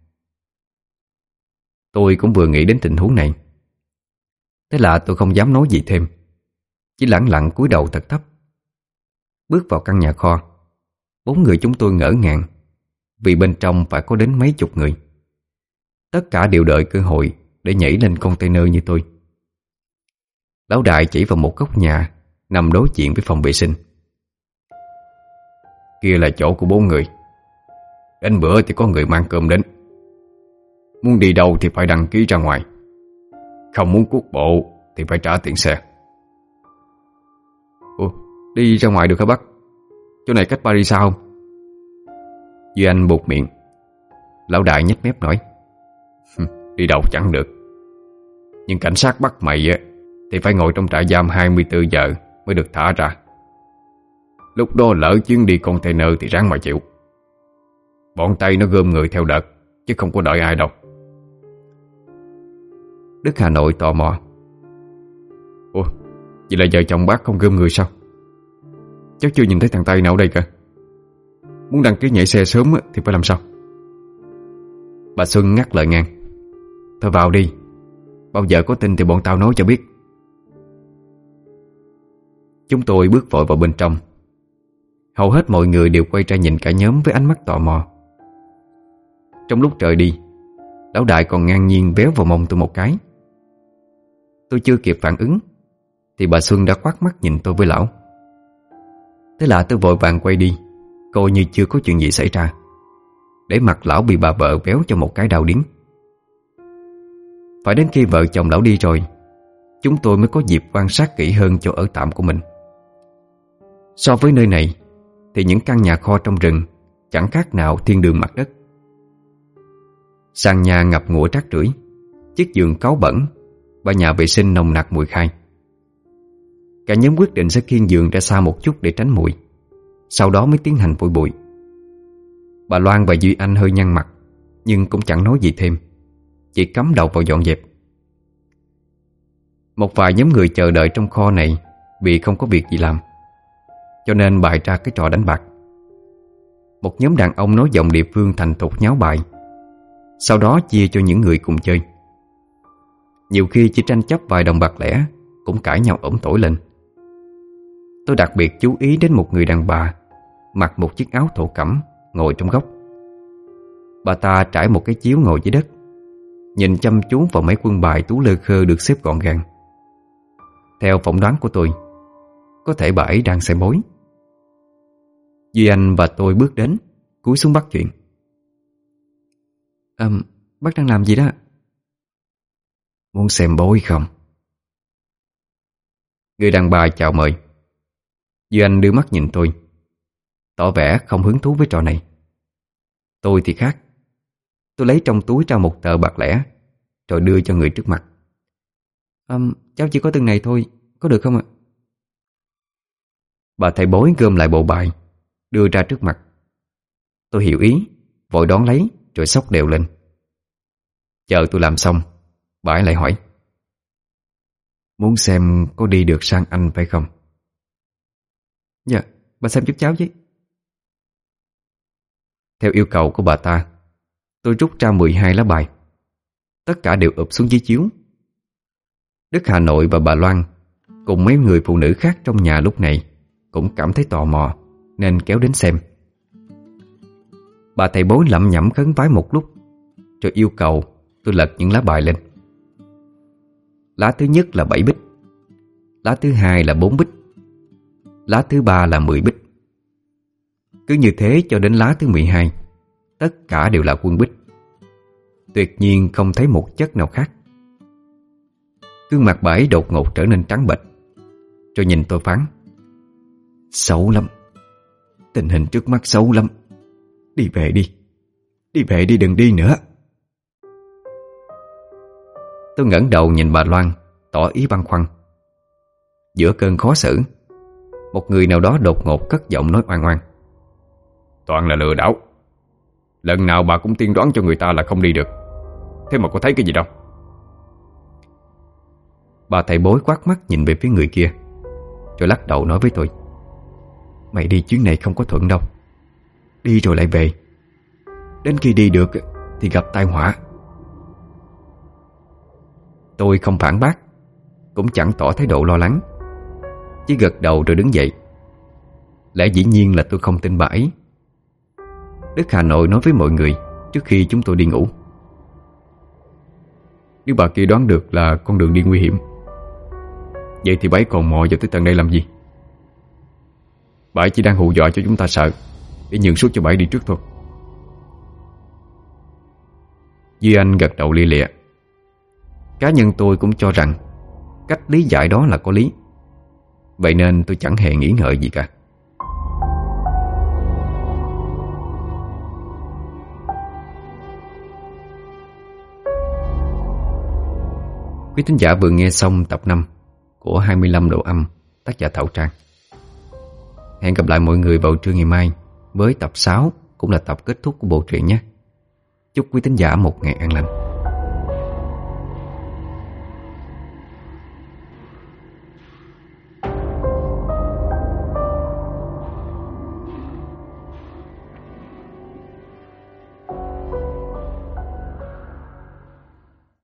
Tôi cũng vừa nghĩ đến tình huống này. Thế là tôi không dám nói gì thêm, chỉ lẳng lặng cúi đầu thật thấp. Bước vào căn nhà kho, bốn người chúng tôi ngỡ ngàng, vì bên trong phải có đến mấy chục người. Tất cả đều đợi cơ hội để nhảy lên container như tôi. Lão Đại chỉ vào một góc nhà nằm đối diện với phòng vệ sinh. Kia là chỗ của bốn người. Đến bữa thì có người mang cơm đến. Muốn đi đâu thì phải đăng ký ra ngoài. Không muốn cuốc bộ thì phải trả tiền xe. Ủa, đi ra ngoài được hả bác? Chỗ này cách Paris sao không? Duy Anh buột miệng. Lão Đại nhếch mép nói, đi đâu chẳng được, nhưng cảnh sát bắt mày á thì phải ngồi trong trại giam hai mươi tư giờ mới được thả ra. Lúc đó lỡ chuyến đi container thì ráng mà chịu. Bọn Tây nó gom người theo đợt, chứ không có đợi ai đâu. Đức Hà Nội tò mò, ủa, vậy là vợ chồng bác không gom người sao? Cháu chưa nhìn thấy thằng Tây nào ở đây cả. Muốn đăng ký nhảy xe sớm thì phải làm sao? Bà Xuân ngắt lời ngang, thôi vào đi, bao giờ có tin thì bọn tao nói cho biết. Chúng tôi bước vội vào bên trong. Hầu hết mọi người đều quay ra nhìn cả nhóm với ánh mắt tò mò. Trong lúc trời đi, Lão Đại còn ngang nhiên véo vào mông tôi một cái. Tôi chưa kịp phản ứng thì bà Xuân đã quát mắt nhìn tôi với lão. Thế là tôi vội vàng quay đi, coi như chưa có chuyện gì xảy ra, để mặc lão bị bà vợ véo cho một cái đau điếng. Phải đến khi vợ chồng lão đi rồi, chúng tôi mới có dịp quan sát kỹ hơn chỗ ở tạm của mình. So với nơi này thì những căn nhà kho trong rừng chẳng khác nào thiên đường mặt đất. Sàn nhà ngập ngụa rác rưởi, chiếc giường cáu bẩn và nhà vệ sinh nồng nặc mùi khai. Cả nhóm quyết định sẽ khiêng giường ra xa một chút để tránh mùi, sau đó mới tiến hành phủi bụi. Bà Loan và Duy Anh hơi nhăn mặt, nhưng cũng chẳng nói gì thêm, chỉ cắm đầu vào dọn dẹp. Một vài nhóm người chờ đợi trong kho này vì không có việc gì làm, cho nên bày ra cái trò đánh bạc. Một nhóm đàn ông nói giọng địa phương thành thục nháo bài, sau đó chia cho những người cùng chơi. Nhiều khi chỉ tranh chấp vài đồng bạc lẻ cũng cãi nhau ổm tỏi lên. Tôi đặc biệt chú ý đến một người đàn bà mặc một chiếc áo thổ cẩm ngồi trong góc. Bà ta trải một cái chiếu ngồi dưới đất, nhìn chăm chú vào mấy quân bài tú lơ khơ được xếp gọn gàng. Theo phỏng đoán của tôi, có thể bà ấy đang xem bói. Duy Anh và tôi bước đến, cúi xuống bắt chuyện. À, bác đang làm gì đó? Muốn xem bói không? Người đàn bà chào mời. Duy Anh đưa mắt nhìn tôi, tỏ vẻ không hứng thú với trò này. Tôi thì khác. Tôi lấy trong túi ra một tờ bạc lẻ, rồi đưa cho người trước mặt. à, Cháu chỉ có từng này thôi, có được không ạ? Bà thầy bói gom lại bộ bài, đưa ra trước mặt. Tôi hiểu ý, vội đón lấy, rồi xốc đều lên. Chờ tôi làm xong, bà ấy lại hỏi, muốn xem có đi được sang Anh phải không? Dạ, bà xem giúp cháu chứ. Theo yêu cầu của bà ta, tôi rút ra mười hai lá bài. Tất cả đều ụp xuống dưới chiếu. Đức Hà Nội và bà Loan cùng mấy người phụ nữ khác trong nhà lúc này cũng cảm thấy tò mò nên kéo đến xem. Bà thầy bói lẩm nhẩm khấn vái một lúc, rồi yêu cầu tôi lật những lá bài lên. Lá thứ nhất là bảy bích, lá thứ hai là bốn bích, lá thứ ba là mười bích. Cứ như thế cho đến lá thứ mười hai. Tất cả đều là quân bích, tuyệt nhiên không thấy một chất nào khác. Gương mặt bà ấy đột ngột trở nên trắng bệch, rồi nhìn tôi phán: Xấu lắm, tình hình trước mắt xấu lắm. Đi về đi, đi về đi, đừng đi nữa. Tôi ngẩng đầu nhìn bà Loan, tỏ ý băn khoăn. Giữa cơn khó xử, một người nào đó đột ngột cất giọng nói oan oan: Toàn là lừa đảo. Lần nào bà cũng tiên đoán cho người ta là không đi được, thế mà có thấy cái gì đâu. Bà thầy bói quát mắt nhìn về phía người kia, rồi lắc đầu nói với tôi: Mày đi chuyến này không có thuận đâu. Đi rồi lại về, đến khi đi được thì gặp tai họa. Tôi không phản bác, cũng chẳng tỏ thái độ lo lắng, chỉ gật đầu rồi đứng dậy. Lẽ dĩ nhiên là tôi không tin bà ấy. Đức Hà Nội nói với mọi người trước khi chúng tôi đi ngủ: Nếu bà kia đoán được là con đường đi nguy hiểm, vậy thì bà ấy còn mò vào tới tận đây làm gì? Bà ấy chỉ đang hù dọa cho chúng ta sợ, để nhường suốt cho bà ấy đi trước thôi. Duy Anh gật đầu lia lịa. Cá nhân tôi cũng cho rằng cách lý giải đó là có lý, vậy nên tôi chẳng hề nghĩ ngợi gì cả. Quý thính giả vừa nghe xong tập năm của hai mươi lăm độ âm, tác giả Thảo Trang. Hẹn gặp lại mọi người vào trưa ngày mai với tập sáu, cũng là tập kết thúc của bộ truyện nhé. Chúc quý thính giả một ngày an lành.